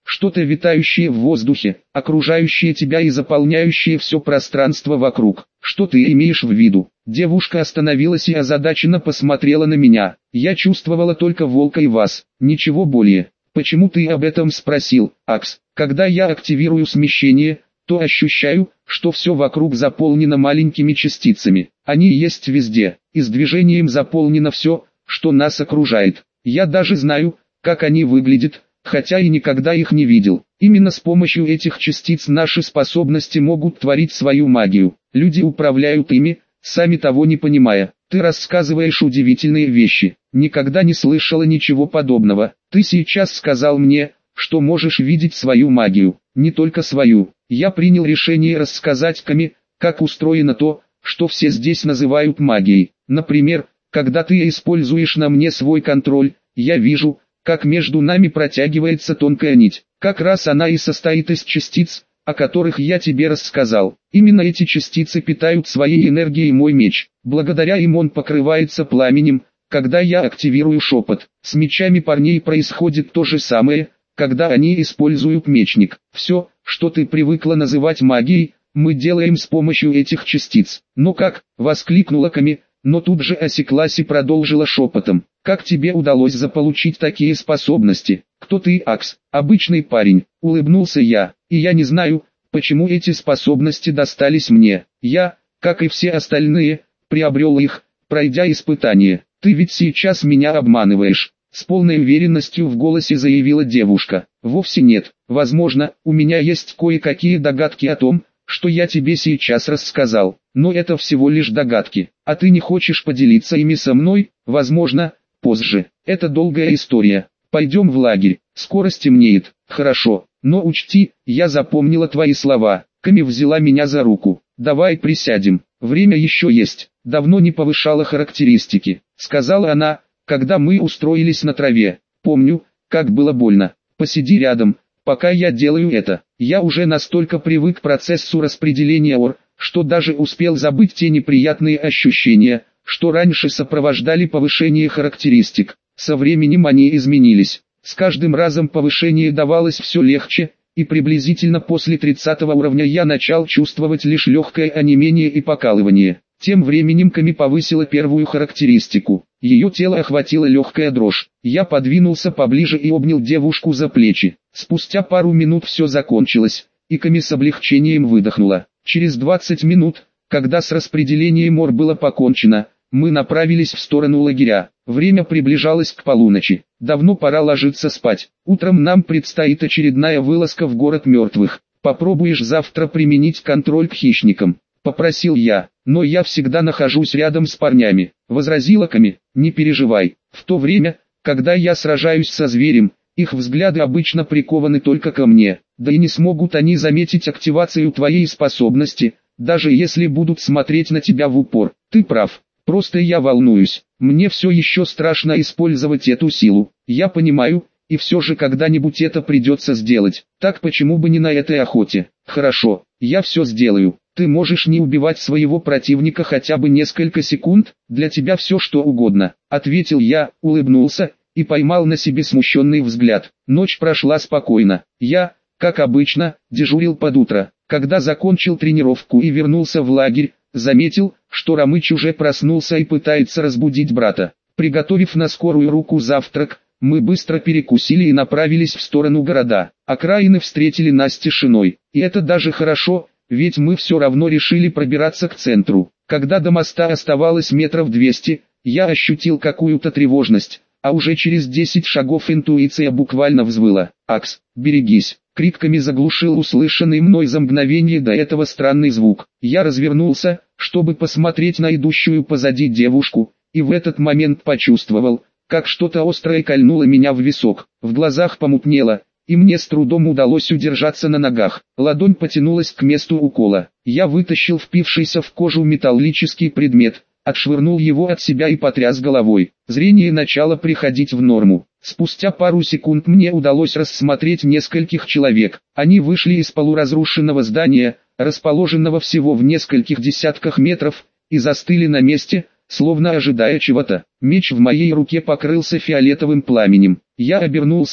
что-то витающее в воздухе, окружающее тебя и заполняющее все пространство вокруг. Что ты имеешь в виду? Девушка остановилась и озадаченно посмотрела на меня. Я чувствовала только волка и вас, ничего более. Почему ты об этом спросил, Акс? Когда я активирую смещение, то ощущаю, что все вокруг заполнено маленькими частицами. Они есть везде, и с движением заполнено все, что нас окружает. Я даже знаю, как они выглядят, хотя и никогда их не видел. Именно с помощью этих частиц наши способности могут творить свою магию. Люди управляют ими, сами того не понимая. Ты рассказываешь удивительные вещи. Никогда не слышала ничего подобного. Ты сейчас сказал мне, что можешь видеть свою магию. Не только свою. Я принял решение рассказать Ками, как устроено то, что все здесь называют магией. Например, когда ты используешь на мне свой контроль, я вижу, как между нами протягивается тонкая нить. Как раз она и состоит из частиц, о которых я тебе рассказал. Именно эти частицы питают своей энергией мой меч. Благодаря им он покрывается пламенем, когда я активирую шепот. С мечами парней происходит то же самое, когда они используют мечник. Все, что ты привыкла называть магией, мы делаем с помощью этих частиц. «Но как?» — воскликнула Ками, но тут же осеклась и продолжила шепотом. «Как тебе удалось заполучить такие способности? Кто ты, Акс?» «Обычный парень», — улыбнулся я. «И я не знаю, почему эти способности достались мне. Я, как и все остальные, приобрел их, пройдя испытание. Ты ведь сейчас меня обманываешь», — с полной уверенностью в голосе заявила девушка. «Вовсе нет. Возможно, у меня есть кое-какие догадки о том, что я тебе сейчас рассказал, но это всего лишь догадки. А ты не хочешь поделиться ими со мной? Возможно, позже. Это долгая история. Пойдем в лагерь, скоро стемнеет». «Хорошо, но учти, я запомнила твои слова». Ками взяла меня за руку. «Давай присядем, время еще есть». «Давно не повышала характеристики», — сказала она, когда мы устроились на траве. «Помню, как было больно. Посиди рядом, пока я делаю это». Я уже настолько привык к процессу распределения ор, что даже успел забыть те неприятные ощущения, что раньше сопровождали повышение характеристик. Со временем они изменились. С каждым разом повышение давалось все легче, и приблизительно после тридцатого уровня я начал чувствовать лишь легкое онемение и покалывание. Тем временем Ками повысила первую характеристику. Ее тело охватила легкая дрожь. Я подвинулся поближе и обнял девушку за плечи. Спустя пару минут все закончилось, и Ками с облегчением выдохнула. Через двадцать минут, когда с распределением ор было покончено, мы направились в сторону лагеря. Время приближалось к полуночи. Давно пора ложиться спать. Утром нам предстоит очередная вылазка в город мертвых. «Попробуешь завтра применить контроль к хищникам?» — попросил я. «Но я всегда нахожусь рядом с парнями», — возразила Ками. «Не переживай. В то время, когда я сражаюсь со зверем, их взгляды обычно прикованы только ко мне. Да и не смогут они заметить активацию твоей способности, даже если будут смотреть на тебя в упор. Ты прав. Просто я волнуюсь. Мне все еще страшно использовать эту силу. Я понимаю, и все же когда-нибудь это придется сделать. Так почему бы не на этой охоте?» «Хорошо, я все сделаю. Ты можешь не убивать своего противника хотя бы несколько секунд, для тебя все что угодно», — ответил я, улыбнулся, и поймал на себе смущенный взгляд. Ночь прошла спокойно. Я, как обычно, дежурил под утро. Когда закончил тренировку и вернулся в лагерь, заметил, что Рамыч уже проснулся и пытается разбудить брата. Приготовив на скорую руку завтрак, мы быстро перекусили и направились в сторону города. Окраины встретили нас тишиной. И это даже хорошо, ведь мы все равно решили пробираться к центру. Когда до моста оставалось метров двести, я ощутил какую-то тревожность, а уже через десять шагов интуиция буквально взвыла. «Акс, берегись!» Криками заглушил услышанный мной за мгновение до этого странный звук. Я развернулся, чтобы посмотреть на идущую позади девушку, и в этот момент почувствовал, как что-то острое кольнуло меня в висок. В глазах помутнело, и мне с трудом удалось удержаться на ногах. Ладонь потянулась к месту укола. Я вытащил впившийся в кожу металлический предмет, отшвырнул его от себя и потряс головой. Зрение начало приходить в норму. Спустя пару секунд мне удалось рассмотреть нескольких человек. Они вышли из полуразрушенного здания, расположенного всего в нескольких десятках метров, и застыли на месте, словно ожидая чего-то. Меч в моей руке покрылся фиолетовым пламенем. Я обернулся,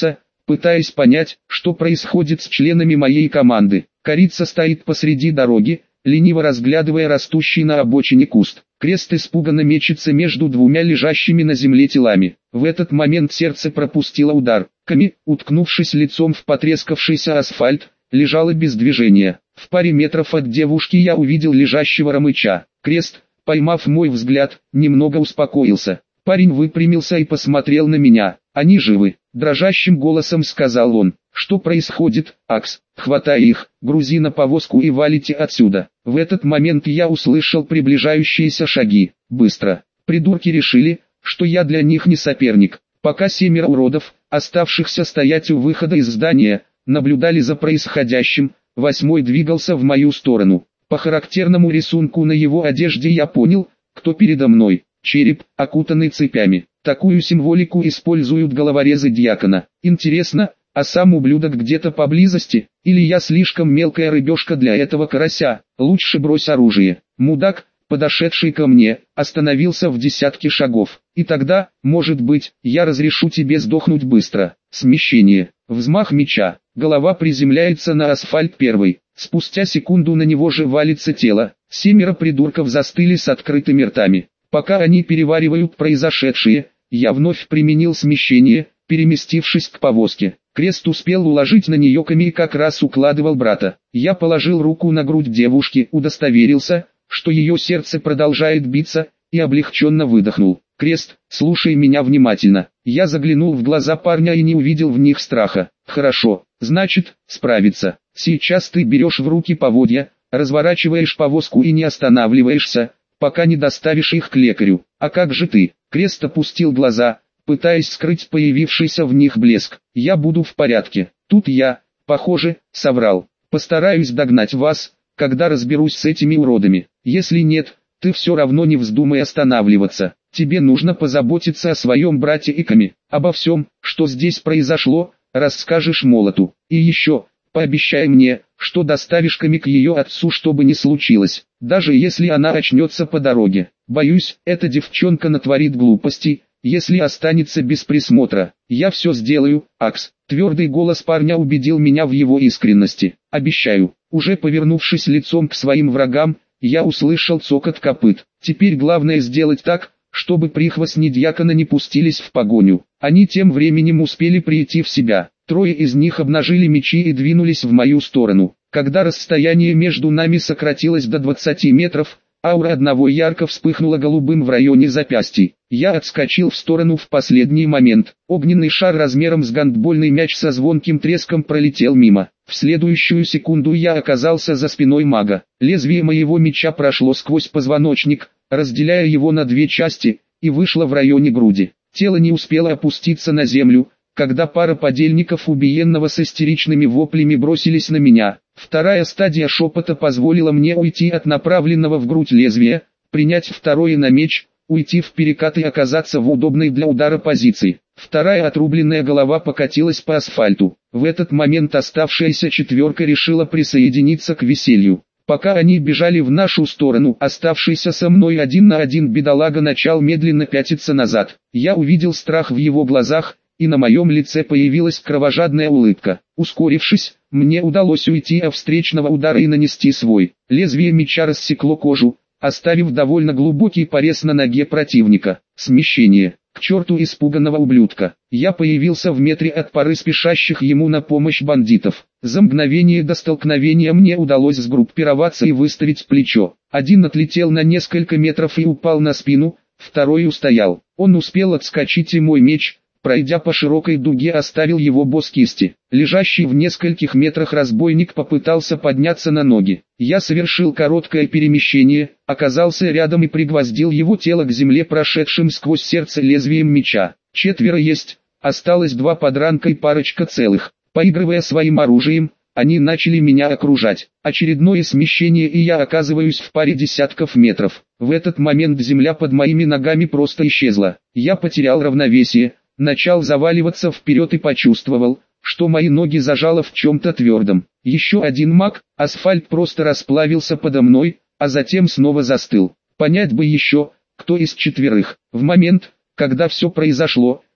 пытаясь понять, что происходит с членами моей команды. Корица стоит посреди дороги, лениво разглядывая растущий на обочине куст. Крест испуганно мечется между двумя лежащими на земле телами. В этот момент сердце пропустило удар. Ками, уткнувшись лицом в потрескавшийся асфальт, лежала без движения. В паре метров от девушки я увидел лежащего Ромыча. Крест, поймав мой взгляд, немного успокоился. Парень выпрямился и посмотрел на меня. «Они живы», — дрожащим голосом сказал он. «Что происходит, Акс? Хватай их, грузи на повозку и валите отсюда». В этот момент я услышал приближающиеся шаги. Быстро. Придурки решили, что я для них не соперник. Пока семеро уродов, оставшихся стоять у выхода из здания, наблюдали за происходящим, восьмой двигался в мою сторону. По характерному рисунку на его одежде я понял, кто передо мной. Череп, окутанный цепями. Такую символику используют головорезы дьякона. Интересно, а сам ублюдок где-то поблизости, или я слишком мелкая рыбешка для этого карася? Лучше брось оружие. Мудак, подошедший ко мне, остановился в десятке шагов. И тогда, может быть, я разрешу тебе сдохнуть быстро. Смещение. Взмах меча. Голова приземляется на асфальт первой. Спустя секунду на него же валится тело. Семеро придурков застыли с открытыми ртами. Пока они переваривают произошедшее, я вновь применил смещение, переместившись к повозке. Крест успел уложить на нее Ками и как раз укладывал брата. Я положил руку на грудь девушки, удостоверился, что ее сердце продолжает биться, и облегченно выдохнул. «Крест, слушай меня внимательно». Я заглянул в глаза парня и не увидел в них страха. «Хорошо, значит, справиться. Сейчас ты берешь в руки поводья, разворачиваешь повозку и не останавливаешься, пока не доставишь их к лекарю. А как же ты?» Крест опустил глаза, пытаясь скрыть появившийся в них блеск. «Я буду в порядке. Тут я, похоже, соврал. Постараюсь догнать вас, когда разберусь с этими уродами. Если нет, ты все равно не вздумай останавливаться. Тебе нужно позаботиться о своем брате и Ками. Обо всем, что здесь произошло, расскажешь Молоту. И еще, пообещай мне, что доставишь Ками к ее отцу, чтобы не случилось, даже если она очнется по дороге. Боюсь, эта девчонка натворит глупостей, если останется без присмотра. Я все сделаю, Акс». Твердый голос парня убедил меня в его искренности. «Обещаю». Уже повернувшись лицом к своим врагам, я услышал цокот копыт. Теперь главное сделать так, чтобы прихвостни дьякона не пустились в погоню. Они тем временем успели прийти в себя. Трое из них обнажили мечи и двинулись в мою сторону. Когда расстояние между нами сократилось до двадцати метров, аура одного ярко вспыхнула голубым в районе запястий. Я отскочил в сторону в последний момент. Огненный шар размером с гандбольный мяч со звонким треском пролетел мимо. В следующую секунду я оказался за спиной мага. Лезвие моего меча прошло сквозь позвоночник, разделяя его на две части, и вышло в районе груди. Тело не успело опуститься на землю, когда пара подельников убиенного с истеричными воплями бросились на меня. Вторая стадия шепота позволила мне уйти от направленного в грудь лезвия, принять второе на меч, уйти в перекат и оказаться в удобной для удара позиции. Вторая отрубленная голова покатилась по асфальту. В этот момент оставшаяся четверка решила присоединиться к веселью. Пока они бежали в нашу сторону, оставшийся со мной один на один бедолага начал медленно пятиться назад. Я увидел страх в его глазах, и на моем лице появилась кровожадная улыбка. Ускорившись, мне удалось уйти от встречного удара и нанести свой. Лезвие меча рассекло кожу, оставив довольно глубокий порез на ноге противника. Смещение. К черту испуганного ублюдка. Я появился в метре от пары спешащих ему на помощь бандитов. За мгновение до столкновения мне удалось сгруппироваться и выставить плечо. Один отлетел на несколько метров и упал на спину, второй устоял. Он успел отскочить, и мой меч, пройдя по широкой дуге, оставил его босс кисти. Лежащий в нескольких метрах разбойник попытался подняться на ноги. Я совершил короткое перемещение, оказался рядом и пригвоздил его тело к земле прошедшим сквозь сердце лезвием меча. Четверо есть, осталось два подранка и парочка целых. Поигрывая своим оружием, они начали меня окружать. Очередное смещение, и я оказываюсь в паре десятков метров. В этот момент земля под моими ногами просто исчезла. Я потерял равновесие, начал заваливаться вперед и почувствовал, что мои ноги зажало в чем-то твердом. Еще один маг, асфальт просто расплавился подо мной, а затем снова застыл. Понять бы еще, кто из четверых. В момент, когда все произошло,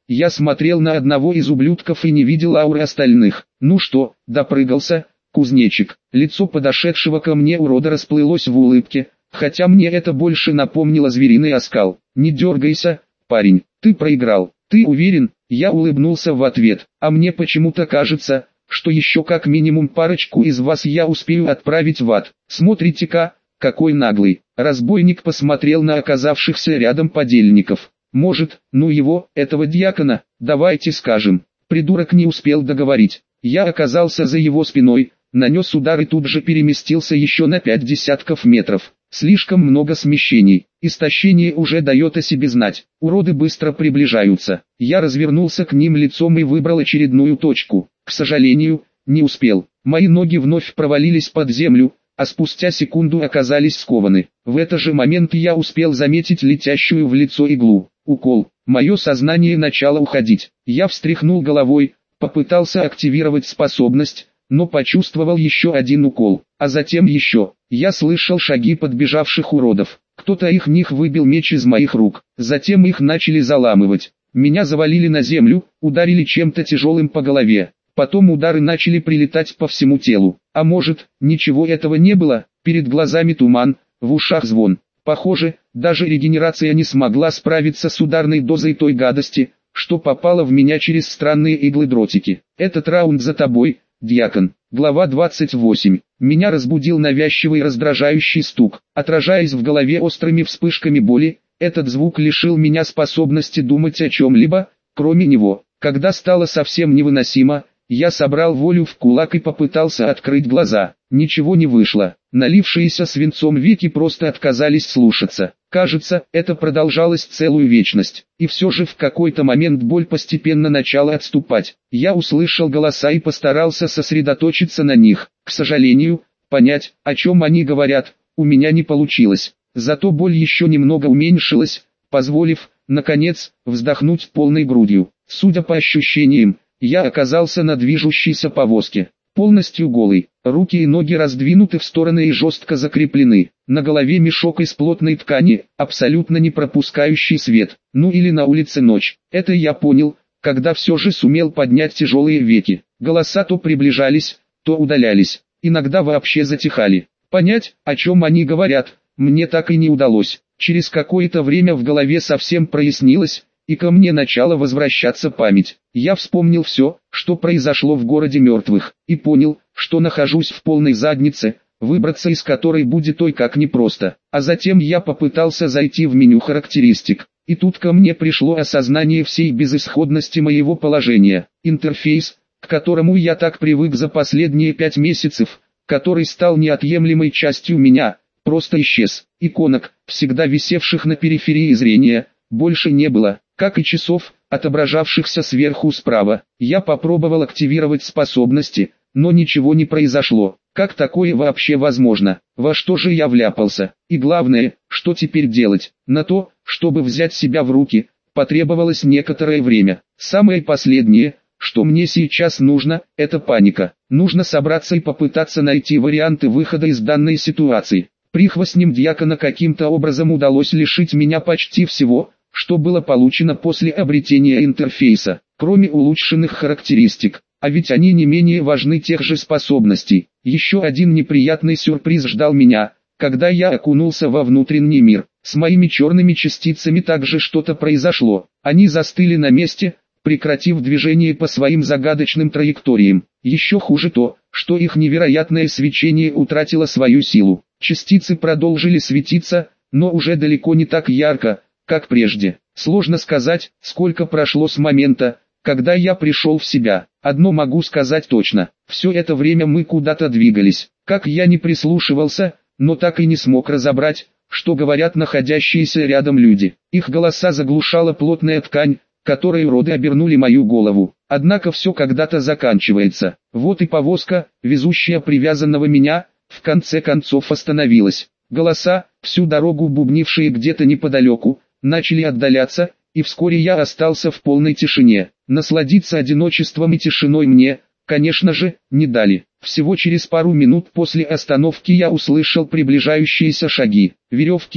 Я смотрел на одного из ублюдков и не видел ауры остальных. Ну что, допрыгался, кузнечик? Лицо подошедшего ко мне урода расплылось в улыбке, хотя мне это больше напомнило звериный оскал. Не дергайся, парень, ты проиграл. Ты уверен? Я улыбнулся в ответ. А мне почему-то кажется, что еще как минимум парочку из вас я успею отправить в ад. Смотрите-ка, какой наглый. Разбойник посмотрел на оказавшихся рядом подельников. Может, ну его, этого дьякона, давайте скажем. Придурок не успел договорить. Я оказался за его спиной, нанес удар и тут же переместился еще на пять десятков метров. Слишком много смещений. Истощение уже дает о себе знать. Уроды быстро приближаются. Я развернулся к ним лицом и выбрал очередную точку. К сожалению, не успел. Мои ноги вновь провалились под землю, а спустя секунду оказались скованы. В этот же момент я успел заметить летящую в лицо иглу. Укол. Мое сознание начало уходить. Я встряхнул головой, попытался активировать способность, но почувствовал еще один укол, а затем еще. Я слышал шаги подбежавших уродов. Кто-то их них выбил меч из моих рук. Затем их начали заламывать. Меня завалили на землю, ударили чем-то тяжелым по голове. Потом удары начали прилетать по всему телу. А может, ничего этого не было? Перед глазами туман, в ушах звон. Похоже, даже регенерация не смогла справиться с ударной дозой той гадости, что попало в меня через странные иглы-дротики. Этот раунд за тобой, дьякон. Глава двадцать восемь. Меня разбудил навязчивый раздражающий стук. Отражаясь в голове острыми вспышками боли, этот звук лишил меня способности думать о чем-либо, кроме него. Когда стало совсем невыносимо, я собрал волю в кулак и попытался открыть глаза. Ничего не вышло. Налившиеся свинцом веки просто отказались слушаться. Кажется, это продолжалось целую вечность. И все же в какой-то момент боль постепенно начала отступать. Я услышал голоса и постарался сосредоточиться на них. К сожалению, понять, о чем они говорят, у меня не получилось. Зато боль еще немного уменьшилась, позволив, наконец, вздохнуть полной грудью. Судя по ощущениям, я оказался на движущейся повозке. Полностью голый, руки и ноги раздвинуты в стороны и жестко закреплены. На голове мешок из плотной ткани, абсолютно не пропускающий свет. Ну или на улице ночь. Это я понял, когда все же сумел поднять тяжелые веки. Голоса то приближались, то удалялись. Иногда вообще затихали. Понять, о чем они говорят, мне так и не удалось. Через какое-то время в голове совсем прояснилось, и ко мне начала возвращаться память. Я вспомнил все, что произошло в городе мертвых, и понял, что нахожусь в полной заднице, выбраться из которой будет ой как непросто. А затем я попытался зайти в меню характеристик, и тут ко мне пришло осознание всей безысходности моего положения. Интерфейс, к которому я так привык за последние пять месяцев, который стал неотъемлемой частью меня, просто исчез. Иконок, всегда висевших на периферии зрения, больше не было, как и часов, отображавшихся сверху справа. Я попробовал активировать способности, но ничего не произошло. Как такое вообще возможно? Во что же я вляпался? И главное, что теперь делать? На то, чтобы взять себя в руки, потребовалось некоторое время. Самое последнее, что мне сейчас нужно, это паника. Нужно собраться и попытаться найти варианты выхода из данной ситуации. Прихвостням дьякона каким-то образом удалось лишить меня почти всего, что было получено после обретения интерфейса, кроме улучшенных характеристик, а ведь они не менее важны тех же способностей. Еще один неприятный сюрприз ждал меня, когда я окунулся во внутренний мир. С моими черными частицами также что-то произошло, они застыли на месте, прекратив движение по своим загадочным траекториям. Еще хуже то, что их невероятное свечение утратило свою силу. Частицы продолжили светиться, но уже далеко не так ярко, как прежде. Сложно сказать, сколько прошло с момента, когда я пришел в себя. Одно могу сказать точно, все это время мы куда-то двигались. Как я не прислушивался, но так и не смог разобрать, что говорят находящиеся рядом люди. Их голоса заглушала плотная ткань, которой уроды обернули мою голову. Однако все когда-то заканчивается. Вот и повозка, везущая привязанного меня, в конце концов остановилась. Голоса, всю дорогу бубнившие где-то неподалеку, начали отдаляться, и вскоре я остался в полной тишине. Насладиться одиночеством и тишиной мне, конечно же, не дали. Всего через пару минут после остановки я услышал приближающиеся шаги. Веревки,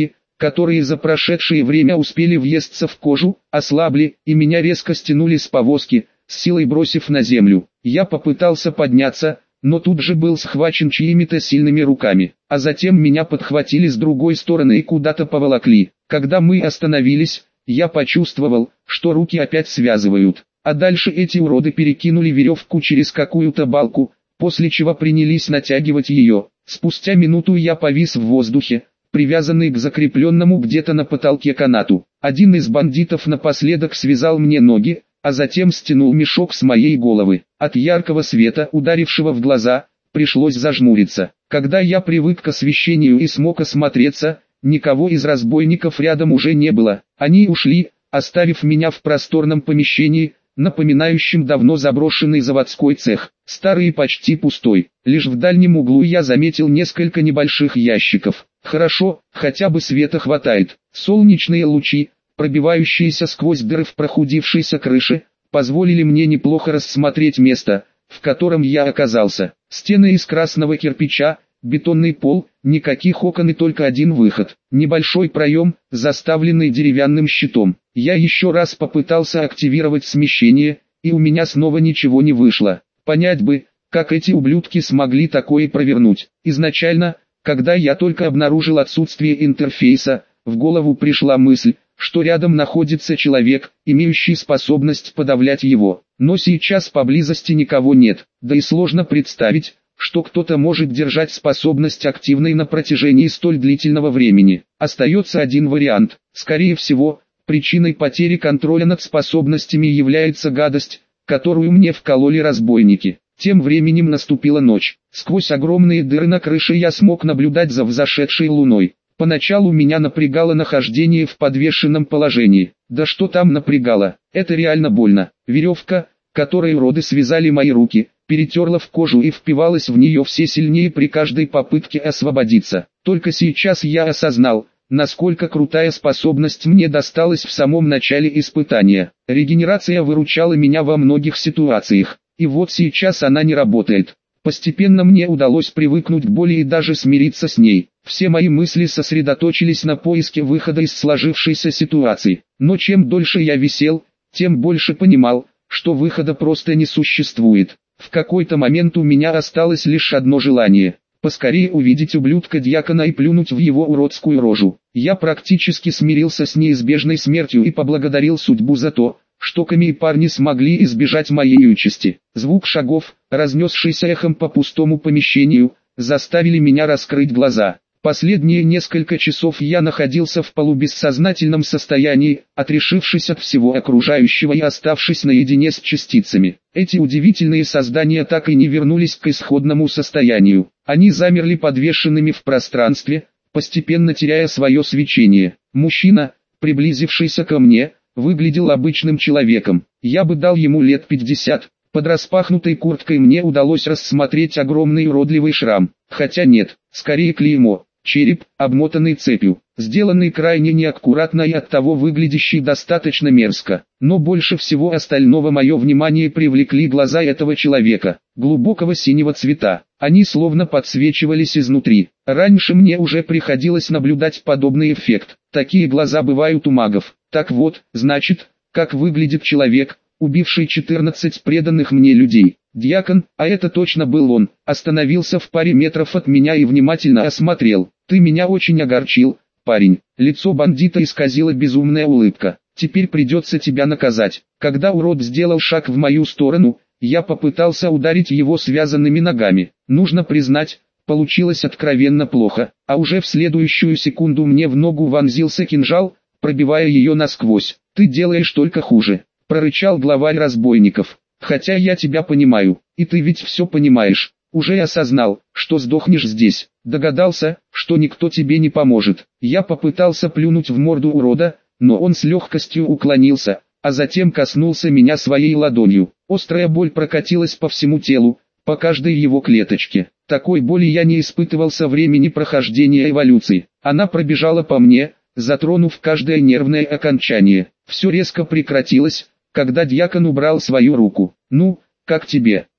которые за прошедшее время успели въесться в кожу, ослабли, и меня резко стянули с повозки, с силой бросив на землю. Я попытался подняться, но тут же был схвачен чьими-то сильными руками, а затем меня подхватили с другой стороны и куда-то поволокли. Когда мы остановились, я почувствовал, что руки опять связывают, а дальше эти уроды перекинули веревку через какую-то балку, после чего принялись натягивать ее. Спустя минуту я повис в воздухе, привязанный к закрепленному где-то на потолке канату. Один из бандитов напоследок связал мне ноги, а затем стянул мешок с моей головы. От яркого света, ударившего в глаза, пришлось зажмуриться. Когда я привык к освещению и смог осмотреться, никого из разбойников рядом уже не было. Они ушли, оставив меня в просторном помещении, напоминающем давно заброшенный заводской цех, старый и почти пустой. Лишь в дальнем углу я заметил несколько небольших ящиков. Хорошо, хотя бы света хватает. Солнечные лучи, пробивающиеся сквозь дыры в прохудившейся крыше, позволили мне неплохо рассмотреть место, в котором я оказался. Стены из красного кирпича, бетонный пол, никаких окон и только один выход. Небольшой проем, заставленный деревянным щитом. Я еще раз попытался активировать смещение, и у меня снова ничего не вышло. Понять бы, как эти ублюдки смогли такое провернуть. Изначально, когда я только обнаружил отсутствие интерфейса, в голову пришла мысль, что рядом находится человек, имеющий способность подавлять его. Но сейчас поблизости никого нет, да и сложно представить, что кто-то может держать способность активной на протяжении столь длительного времени. Остается один вариант. Скорее всего, причиной потери контроля над способностями является гадость, которую мне вкололи разбойники. Тем временем наступила ночь. Сквозь огромные дыры на крыше я смог наблюдать за взошедшей луной. Поначалу меня напрягало нахождение в подвешенном положении. Да что там напрягало, это реально больно. Веревка, которой уроды связали мои руки, перетерла в кожу и впивалась в нее все сильнее при каждой попытке освободиться. Только сейчас я осознал, насколько крутая способность мне досталась в самом начале испытания. Регенерация выручала меня во многих ситуациях, и вот сейчас она не работает. Постепенно мне удалось привыкнуть к боли и даже смириться с ней. Все мои мысли сосредоточились на поиске выхода из сложившейся ситуации. Но чем дольше я висел, тем больше понимал, что выхода просто не существует. В какой-то момент у меня осталось лишь одно желание – поскорее увидеть ублюдка-дьякона и плюнуть в его уродскую рожу. Я практически смирился с неизбежной смертью и поблагодарил судьбу за то, что Ками и парни смогли избежать моей участи. Звук шагов, разнесшийся эхом по пустому помещению, заставили меня раскрыть глаза. Последние несколько часов я находился в полубессознательном состоянии, отрешившись от всего окружающего и оставшись наедине с частицами. Эти удивительные создания так и не вернулись к исходному состоянию. Они замерли подвешенными в пространстве, постепенно теряя свое свечение. Мужчина, приблизившийся ко мне, выглядел обычным человеком. Я бы дал ему лет пятьдесят. Под распахнутой курткой мне удалось рассмотреть огромный уродливый шрам. Хотя нет, скорее клеймо. Череп, обмотанный цепью, сделанный крайне неаккуратно и оттого выглядящий достаточно мерзко. Но больше всего остального мое внимание привлекли глаза этого человека, глубокого синего цвета. Они словно подсвечивались изнутри. Раньше мне уже приходилось наблюдать подобный эффект. Такие глаза бывают у магов. Так вот, значит, как выглядит человек, убивший четырнадцать преданных мне людей. Дьякон, а это точно был он, остановился в паре метров от меня и внимательно осмотрел. «Ты меня очень огорчил, парень». Лицо бандита исказила безумная улыбка. «Теперь придется тебя наказать». Когда урод сделал шаг в мою сторону, я попытался ударить его связанными ногами. Нужно признать, получилось откровенно плохо, а уже в следующую секунду мне в ногу вонзился кинжал, пробивая ее насквозь. «Ты делаешь только хуже», — прорычал главарь разбойников. «Хотя я тебя понимаю, и ты ведь все понимаешь. Уже осознал, что сдохнешь здесь. Догадался, что никто тебе не поможет». Я попытался плюнуть в морду урода, но он с легкостью уклонился, а затем коснулся меня своей ладонью. Острая боль прокатилась по всему телу, по каждой его клеточке. Такой боли я не испытывал со времени прохождения эволюции. Она пробежала по мне, затронув каждое нервное окончание. Все резко прекратилось, когда дьякон убрал свою руку. «Ну, как тебе?»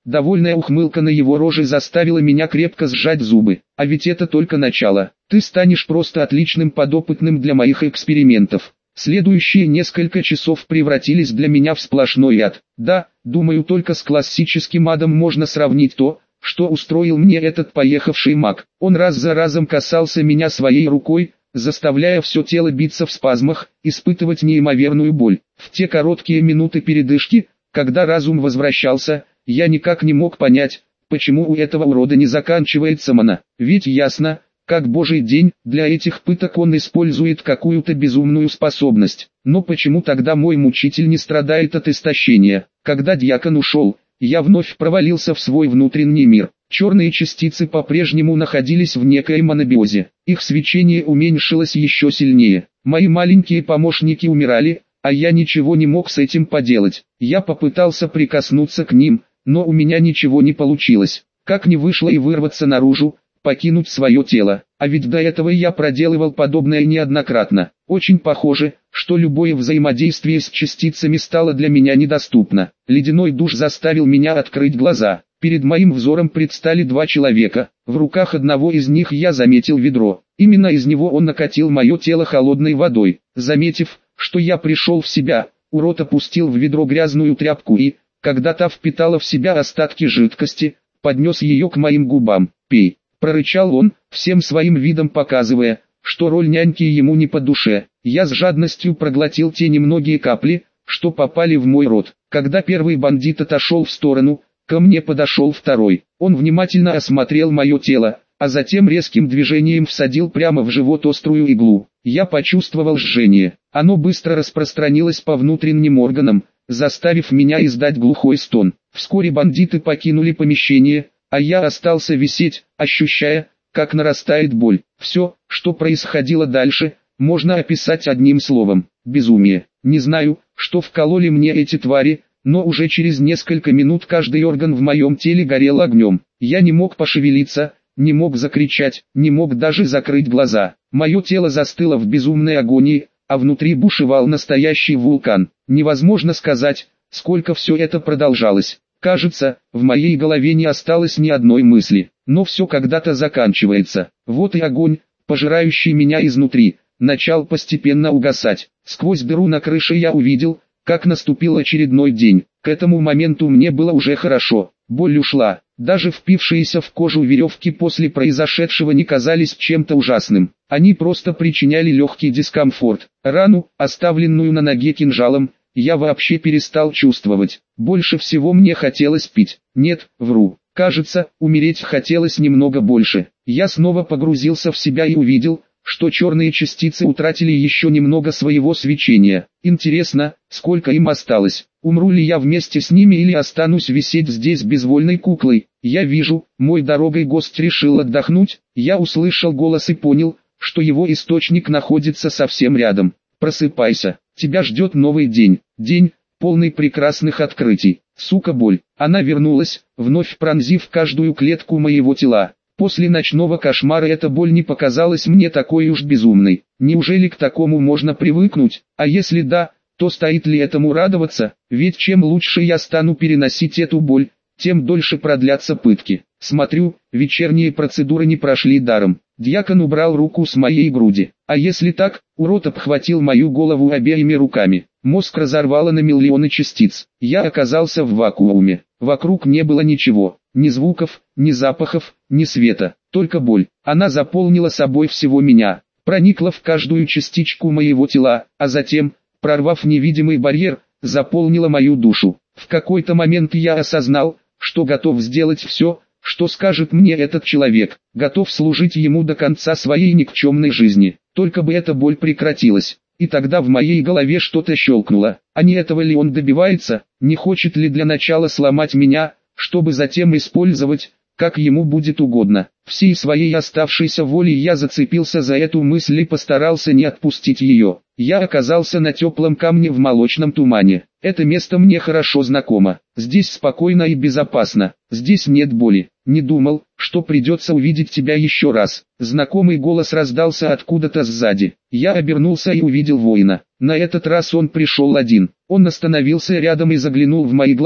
Довольная ухмылка на его роже заставила меня крепко сжать зубы. А ведь это только начало. Ты станешь просто отличным подопытным для моих экспериментов. Следующие несколько часов превратились для меня в сплошной ад. Да, думаю, только с классическим адом можно сравнить то, что устроил мне этот поехавший маг. Он раз за разом касался меня своей рукой, заставляя все тело биться в спазмах, испытывать неимоверную боль. В те короткие минуты передышки, когда разум возвращался, я никак не мог понять, почему у этого урода не заканчивается мана. Ведь ясно, как божий день, для этих пыток он использует какую-то безумную способность. Но почему тогда мой мучитель не страдает от истощения? Когда дьякон ушел, я вновь провалился в свой внутренний мир. Черные частицы по-прежнему находились в некоем анабиозе. Их свечение уменьшилось еще сильнее. Мои маленькие помощники умирали, а я ничего не мог с этим поделать. Я попытался прикоснуться к ним, но у меня ничего не получилось. Как не вышло и вырваться наружу, покинуть свое тело. А ведь до этого я проделывал подобное неоднократно. Очень похоже, что любое взаимодействие с частицами стало для меня недоступно. Ледяной душ заставил меня открыть глаза. Перед моим взором предстали два человека. В руках одного из них я заметил ведро. Именно из него он накатил мое тело холодной водой. Заметив, что я пришел в себя, урод опустил в ведро грязную тряпку и, когда та впитала в себя остатки жидкости, поднес ее к моим губам. «Пей», — прорычал он, всем своим видом показывая, что роль няньки ему не по душе. Я с жадностью проглотил те немногие капли, что попали в мой рот. Когда первый бандит отошел в сторону, ко мне подошел второй. Он внимательно осмотрел мое тело, а затем резким движением всадил прямо в живот острую иглу. Я почувствовал жжение. Оно быстро распространилось по внутренним органам, заставив меня издать глухой стон. Вскоре бандиты покинули помещение, а я остался висеть, ощущая, как нарастает боль. Все, что происходило дальше, можно описать одним словом – безумие. Не знаю, что вкололи мне эти твари, но уже через несколько минут каждый орган в моем теле горел огнем. Я не мог пошевелиться, не мог закричать, не мог даже закрыть глаза. Мое тело застыло в безумной агонии, а внутри бушевал настоящий вулкан. Невозможно сказать, сколько все это продолжалось. Кажется, в моей голове не осталось ни одной мысли. Но все когда-то заканчивается. Вот и огонь, пожирающий меня изнутри, начал постепенно угасать. Сквозь дыру на крыше я увидел, как наступил очередной день. К этому моменту мне было уже хорошо. Боль ушла. Даже впившиеся в кожу веревки после произошедшего не казались чем-то ужасным. Они просто причиняли легкий дискомфорт. Рану, оставленную на ноге кинжалом, я вообще перестал чувствовать. Больше всего мне хотелось пить. Нет, вру. Кажется, умереть хотелось немного больше. Я снова погрузился в себя и увидел, что черные частицы утратили еще немного своего свечения. Интересно, сколько им осталось? Умру ли я вместе с ними или останусь висеть здесь безвольной куклой? Я вижу, мой дорогой гость решил отдохнуть. Я услышал голос и понял, что его источник находится совсем рядом. Просыпайся, тебя ждет новый день. День, полный прекрасных открытий. Сука, боль. Она вернулась, вновь пронзив каждую клетку моего тела. После ночного кошмара эта боль не показалась мне такой уж безумной. Неужели к такому можно привыкнуть? А если да, то стоит ли этому радоваться? Ведь чем лучше я стану переносить эту боль, тем дольше продлятся пытки. Смотрю, вечерние процедуры не прошли даром. Дьякон убрал руку с моей груди. А если так, урод обхватил мою голову обеими руками. Мозг разорвало на миллионы частиц. Я оказался в вакууме. Вокруг не было ничего. Ни звуков, ни запахов, ни света. Только боль. Она заполнила собой всего меня. Проникла в каждую частичку моего тела, а затем, прорвав невидимый барьер, заполнила мою душу. В какой-то момент я осознал, что готов сделать все, что скажет мне этот человек. Готов служить ему до конца своей никчемной жизни. Только бы эта боль прекратилась. И тогда в моей голове что-то щелкнуло. А не этого ли он добивается? Не хочет ли для начала сломать меня, чтобы затем использовать, как ему будет угодно? Всей своей оставшейся волей я зацепился за эту мысль и постарался не отпустить ее. Я оказался на теплом камне в молочном тумане. Это место мне хорошо знакомо. Здесь спокойно и безопасно. Здесь нет боли. Не думал, что придется увидеть тебя еще раз. Знакомый голос раздался откуда-то сзади. Я обернулся и увидел воина. На этот раз он пришел один. Он остановился рядом и заглянул в мои глаза.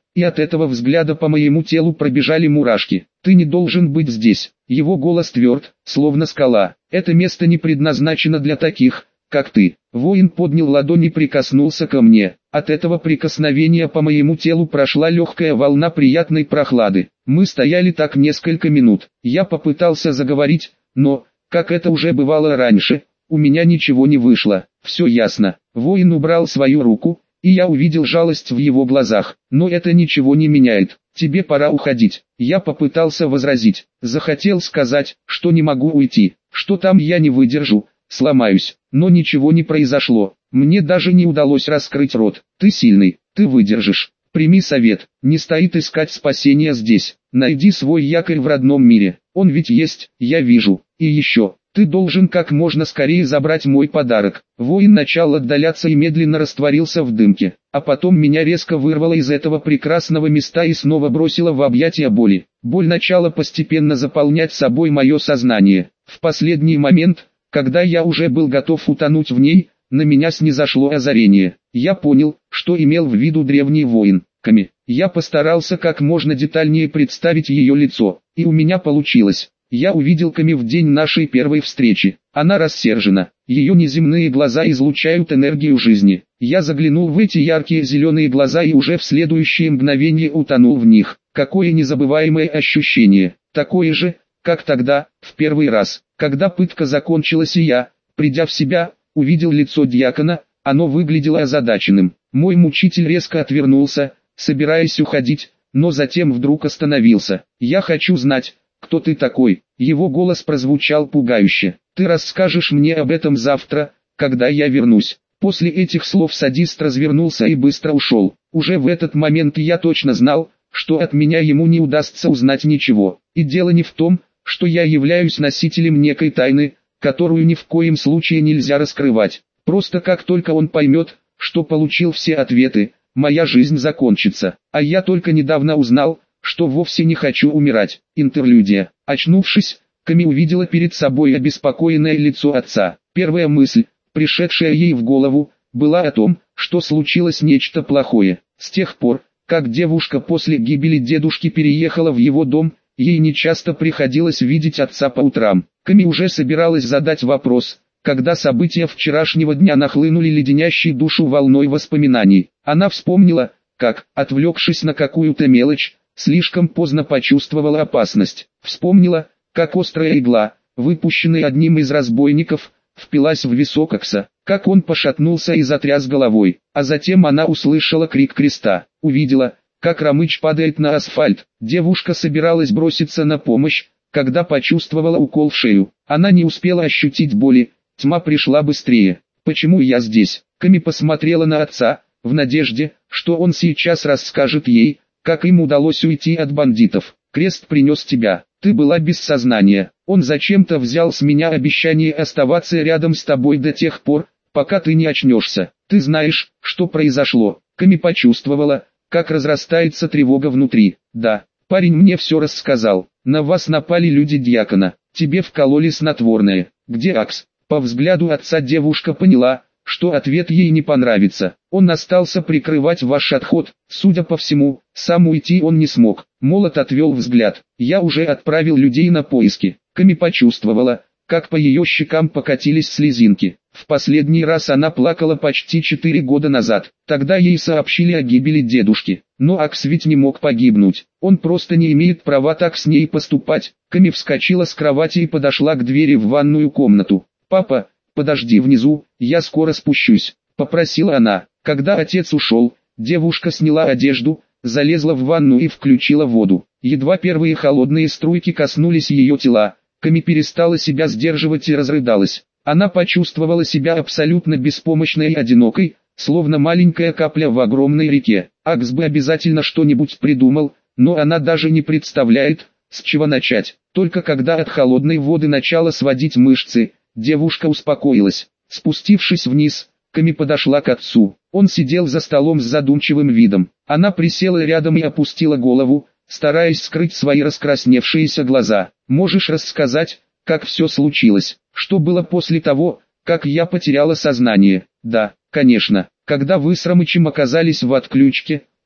и от этого взгляда по моему телу пробежали мурашки. «Ты не должен быть здесь». Его голос тверд, словно скала. «Это место не предназначено для таких, как ты». Воин поднял ладонь и прикоснулся ко мне. От этого прикосновения по моему телу прошла легкая волна приятной прохлады. Мы стояли так несколько минут. Я попытался заговорить, но, как это уже бывало раньше, у меня ничего не вышло. Все ясно. Воин убрал свою руку, и я увидел жалость в его глазах. Но это ничего не меняет. Тебе пора уходить. Я попытался возразить. Захотел сказать, что не могу уйти, что там я не выдержу, сломаюсь. Но ничего не произошло. Мне даже не удалось раскрыть рот. Ты сильный, ты выдержишь. Прими совет. Не стоит искать спасения здесь. Найди свой якорь в родном мире. Он ведь есть, я вижу. И еще. Ты должен как можно скорее забрать мой подарок. Воин начал отдаляться и медленно растворился в дымке. А потом меня резко вырвало из этого прекрасного места и снова бросило в объятия боли. Боль начала постепенно заполнять собой мое сознание. В последний момент, когда я уже был готов утонуть в ней, на меня снизошло озарение. Я понял, что имел в виду древний воин. Ками. Я постарался как можно детальнее представить ее лицо, и у меня получилось. Я увидел Ками в день нашей первой встречи. Она рассержена. Ее неземные глаза излучают энергию жизни. Я заглянул в эти яркие зеленые глаза и уже в следующее мгновение утонул в них. Какое незабываемое ощущение. Такое же, как тогда, в первый раз, когда пытка закончилась и я, придя в себя, увидел лицо дьякона. Оно выглядело озадаченным. Мой мучитель резко отвернулся, собираясь уходить, но затем вдруг остановился. «Я хочу знать, кто ты такой?» Его голос прозвучал пугающе. «Ты расскажешь мне об этом завтра, когда я вернусь». После этих слов садист развернулся и быстро ушел. Уже в этот момент я точно знал, что от меня ему не удастся узнать ничего. И дело не в том, что я являюсь носителем некой тайны, которую ни в коем случае нельзя раскрывать. Просто как только он поймет, что получил все ответы, моя жизнь закончится. А я только недавно узнал, что вовсе не хочу умирать. Интерлюдия. Очнувшись, Ками увидела перед собой обеспокоенное лицо отца. Первая мысль, пришедшая ей в голову, была о том, что случилось нечто плохое. С тех пор, как девушка после гибели дедушки переехала в его дом, ей нечасто приходилось видеть отца по утрам. Ками уже собиралась задать вопрос, когда события вчерашнего дня нахлынули леденящей душу волной воспоминаний. Она вспомнила, как, отвлекшись на какую-то мелочь, слишком поздно почувствовала опасность. Вспомнила, как острая игла, выпущенная одним из разбойников, впилась в висок Акса, как он пошатнулся и затряс головой. А затем она услышала крик креста, увидела, как Ромыч падает на асфальт. Девушка собиралась броситься на помощь, когда почувствовала укол в шею. Она не успела ощутить боли, тьма пришла быстрее. «Почему я здесь?» Ками посмотрела на отца, в надежде, что он сейчас расскажет ей, как им удалось уйти от бандитов. «Крест принес тебя, ты была без сознания. Он зачем-то взял с меня обещание оставаться рядом с тобой до тех пор, пока ты не очнешься. Ты знаешь, что произошло». Ками почувствовала, как разрастается тревога внутри. «Да, парень мне все рассказал. На вас напали люди дьякона, тебе вкололи снотворное. Где Акс?» По взгляду отца девушка поняла, что ответ ей не понравится. «Он остался прикрывать ваш отход, судя по всему, сам уйти он не смог». Молот отвел взгляд. «Я уже отправил людей на поиски». Ками почувствовала, как по ее щекам покатились слезинки. В последний раз она плакала почти четыре года назад. Тогда ей сообщили о гибели дедушки. Но Акс ведь не мог погибнуть. Он просто не имеет права так с ней поступать. Ками вскочила с кровати и подошла к двери в ванную комнату. «Папа, подожди внизу, я скоро спущусь», — попросила она. Когда отец ушел, девушка сняла одежду, залезла в ванну и включила воду. Едва первые холодные струйки коснулись ее тела, Ками перестала себя сдерживать и разрыдалась. Она почувствовала себя абсолютно беспомощной и одинокой, словно маленькая капля в огромной реке. Акс бы обязательно что-нибудь придумал, но она даже не представляет, с чего начать. Только когда от холодной воды начала сводить мышцы, девушка успокоилась. Спустившись вниз, Ками подошла к отцу. Он сидел за столом с задумчивым видом. Она присела рядом и опустила голову, стараясь скрыть свои раскрасневшиеся глаза. «Можешь рассказать, как все случилось? Что было после того, как я потеряла сознание?» «Да, конечно. Когда вы с Ромычем оказались в отключке,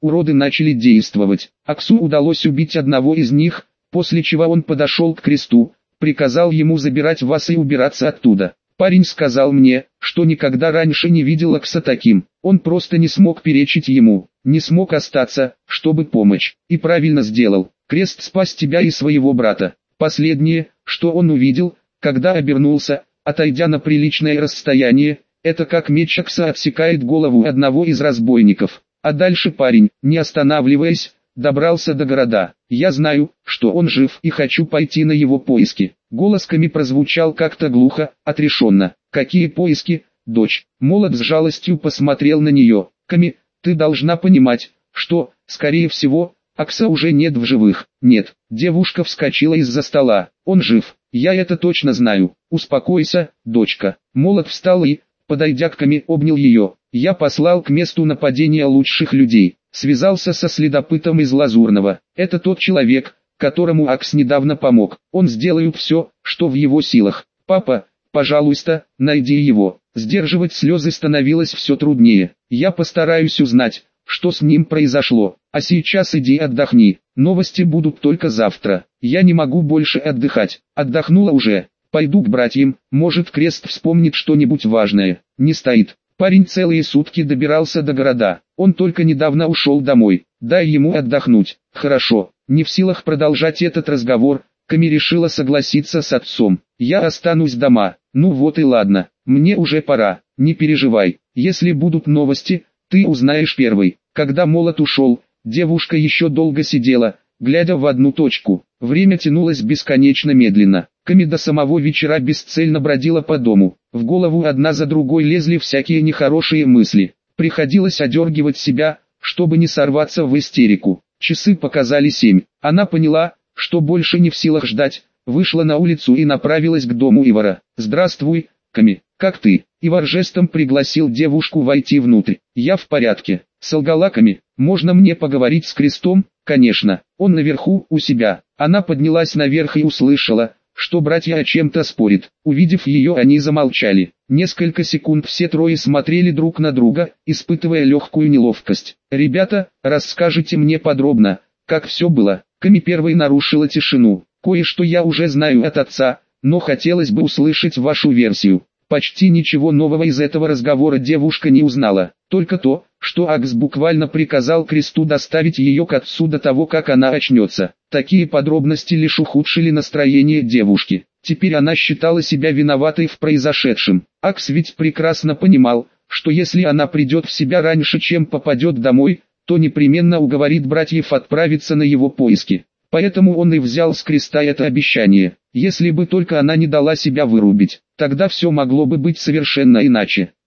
уроды начали действовать. Аксу удалось убить одного из них, после чего он подошел к кресту, приказал ему забирать вас и убираться оттуда. Парень сказал мне, что никогда раньше не видел Акса таким. Он просто не смог перечить ему, не смог остаться, чтобы помочь. И правильно сделал. Крест спас тебя и своего брата. Последнее, что он увидел, когда обернулся, отойдя на приличное расстояние, это как меч Акса отсекает голову одного из разбойников. А дальше парень, не останавливаясь, добрался до города. Я знаю, что он жив и хочу пойти на его поиски. Голос Ками прозвучал как-то глухо, отрешенно. Какие поиски, дочь? Молот с жалостью посмотрел на нее. Ками, ты должна понимать, что, скорее всего, Акса уже нет в живых. Нет, девушка вскочила из-за стола. Он жив, я это точно знаю. Успокойся, дочка. Молот встал и, подойдя к Ками, обнял ее. Я послал к месту нападения лучших людей. Связался со следопытом из Лазурного. Это тот человек, которому Акс недавно помог. Он сделает все, что в его силах. Папа, пожалуйста, найди его. Сдерживать слезы становилось все труднее. Я постараюсь узнать, что с ним произошло. А сейчас иди отдохни. Новости будут только завтра. Я не могу больше отдыхать. Отдохнула уже. Пойду к братьям, может Крест вспомнит что-нибудь важное. Не стоит. Парень целые сутки добирался до города. Он только недавно ушел домой. Дай ему отдохнуть. Хорошо. Не в силах продолжать этот разговор, Ками решила согласиться с отцом. Я останусь дома. Ну вот и ладно. Мне уже пора. Не переживай. Если будут новости, ты узнаешь первый. Когда Молот ушел, девушка еще долго сидела, глядя в одну точку. Время тянулось бесконечно медленно. Ками до самого вечера бесцельно бродила по дому. В голову одна за другой лезли всякие нехорошие мысли. Приходилось одергивать себя, чтобы не сорваться в истерику. Часы показали семь. Она поняла, что больше не в силах ждать, вышла на улицу и направилась к дому Ивара. «Здравствуй, Ками, как ты?» Ивар жестом пригласил девушку войти внутрь. «Я в порядке», — солгала Ками. «Можно мне поговорить с Крестом?» «Конечно, он наверху, у себя». Она поднялась наверх и услышала, что братья о чем-то спорят. Увидев ее, они замолчали. Несколько секунд все трое смотрели друг на друга, испытывая легкую неловкость. «Ребята, расскажите мне подробно, как все было?» Ками первой нарушила тишину. «Кое-что я уже знаю от отца, но хотелось бы услышать вашу версию». Почти ничего нового из этого разговора девушка не узнала. Только то, что Акс буквально приказал Кресту доставить ее к отцу до того, как она очнется. Такие подробности лишь ухудшили настроение девушки. Теперь она считала себя виноватой в произошедшем. Акс ведь прекрасно понимал, что если она придет в себя раньше, чем попадет домой, то непременно уговорит братьев отправиться на его поиски. Поэтому он и взял с Креста это обещание. Если бы только она не дала себя вырубить, тогда все могло бы быть совершенно иначе.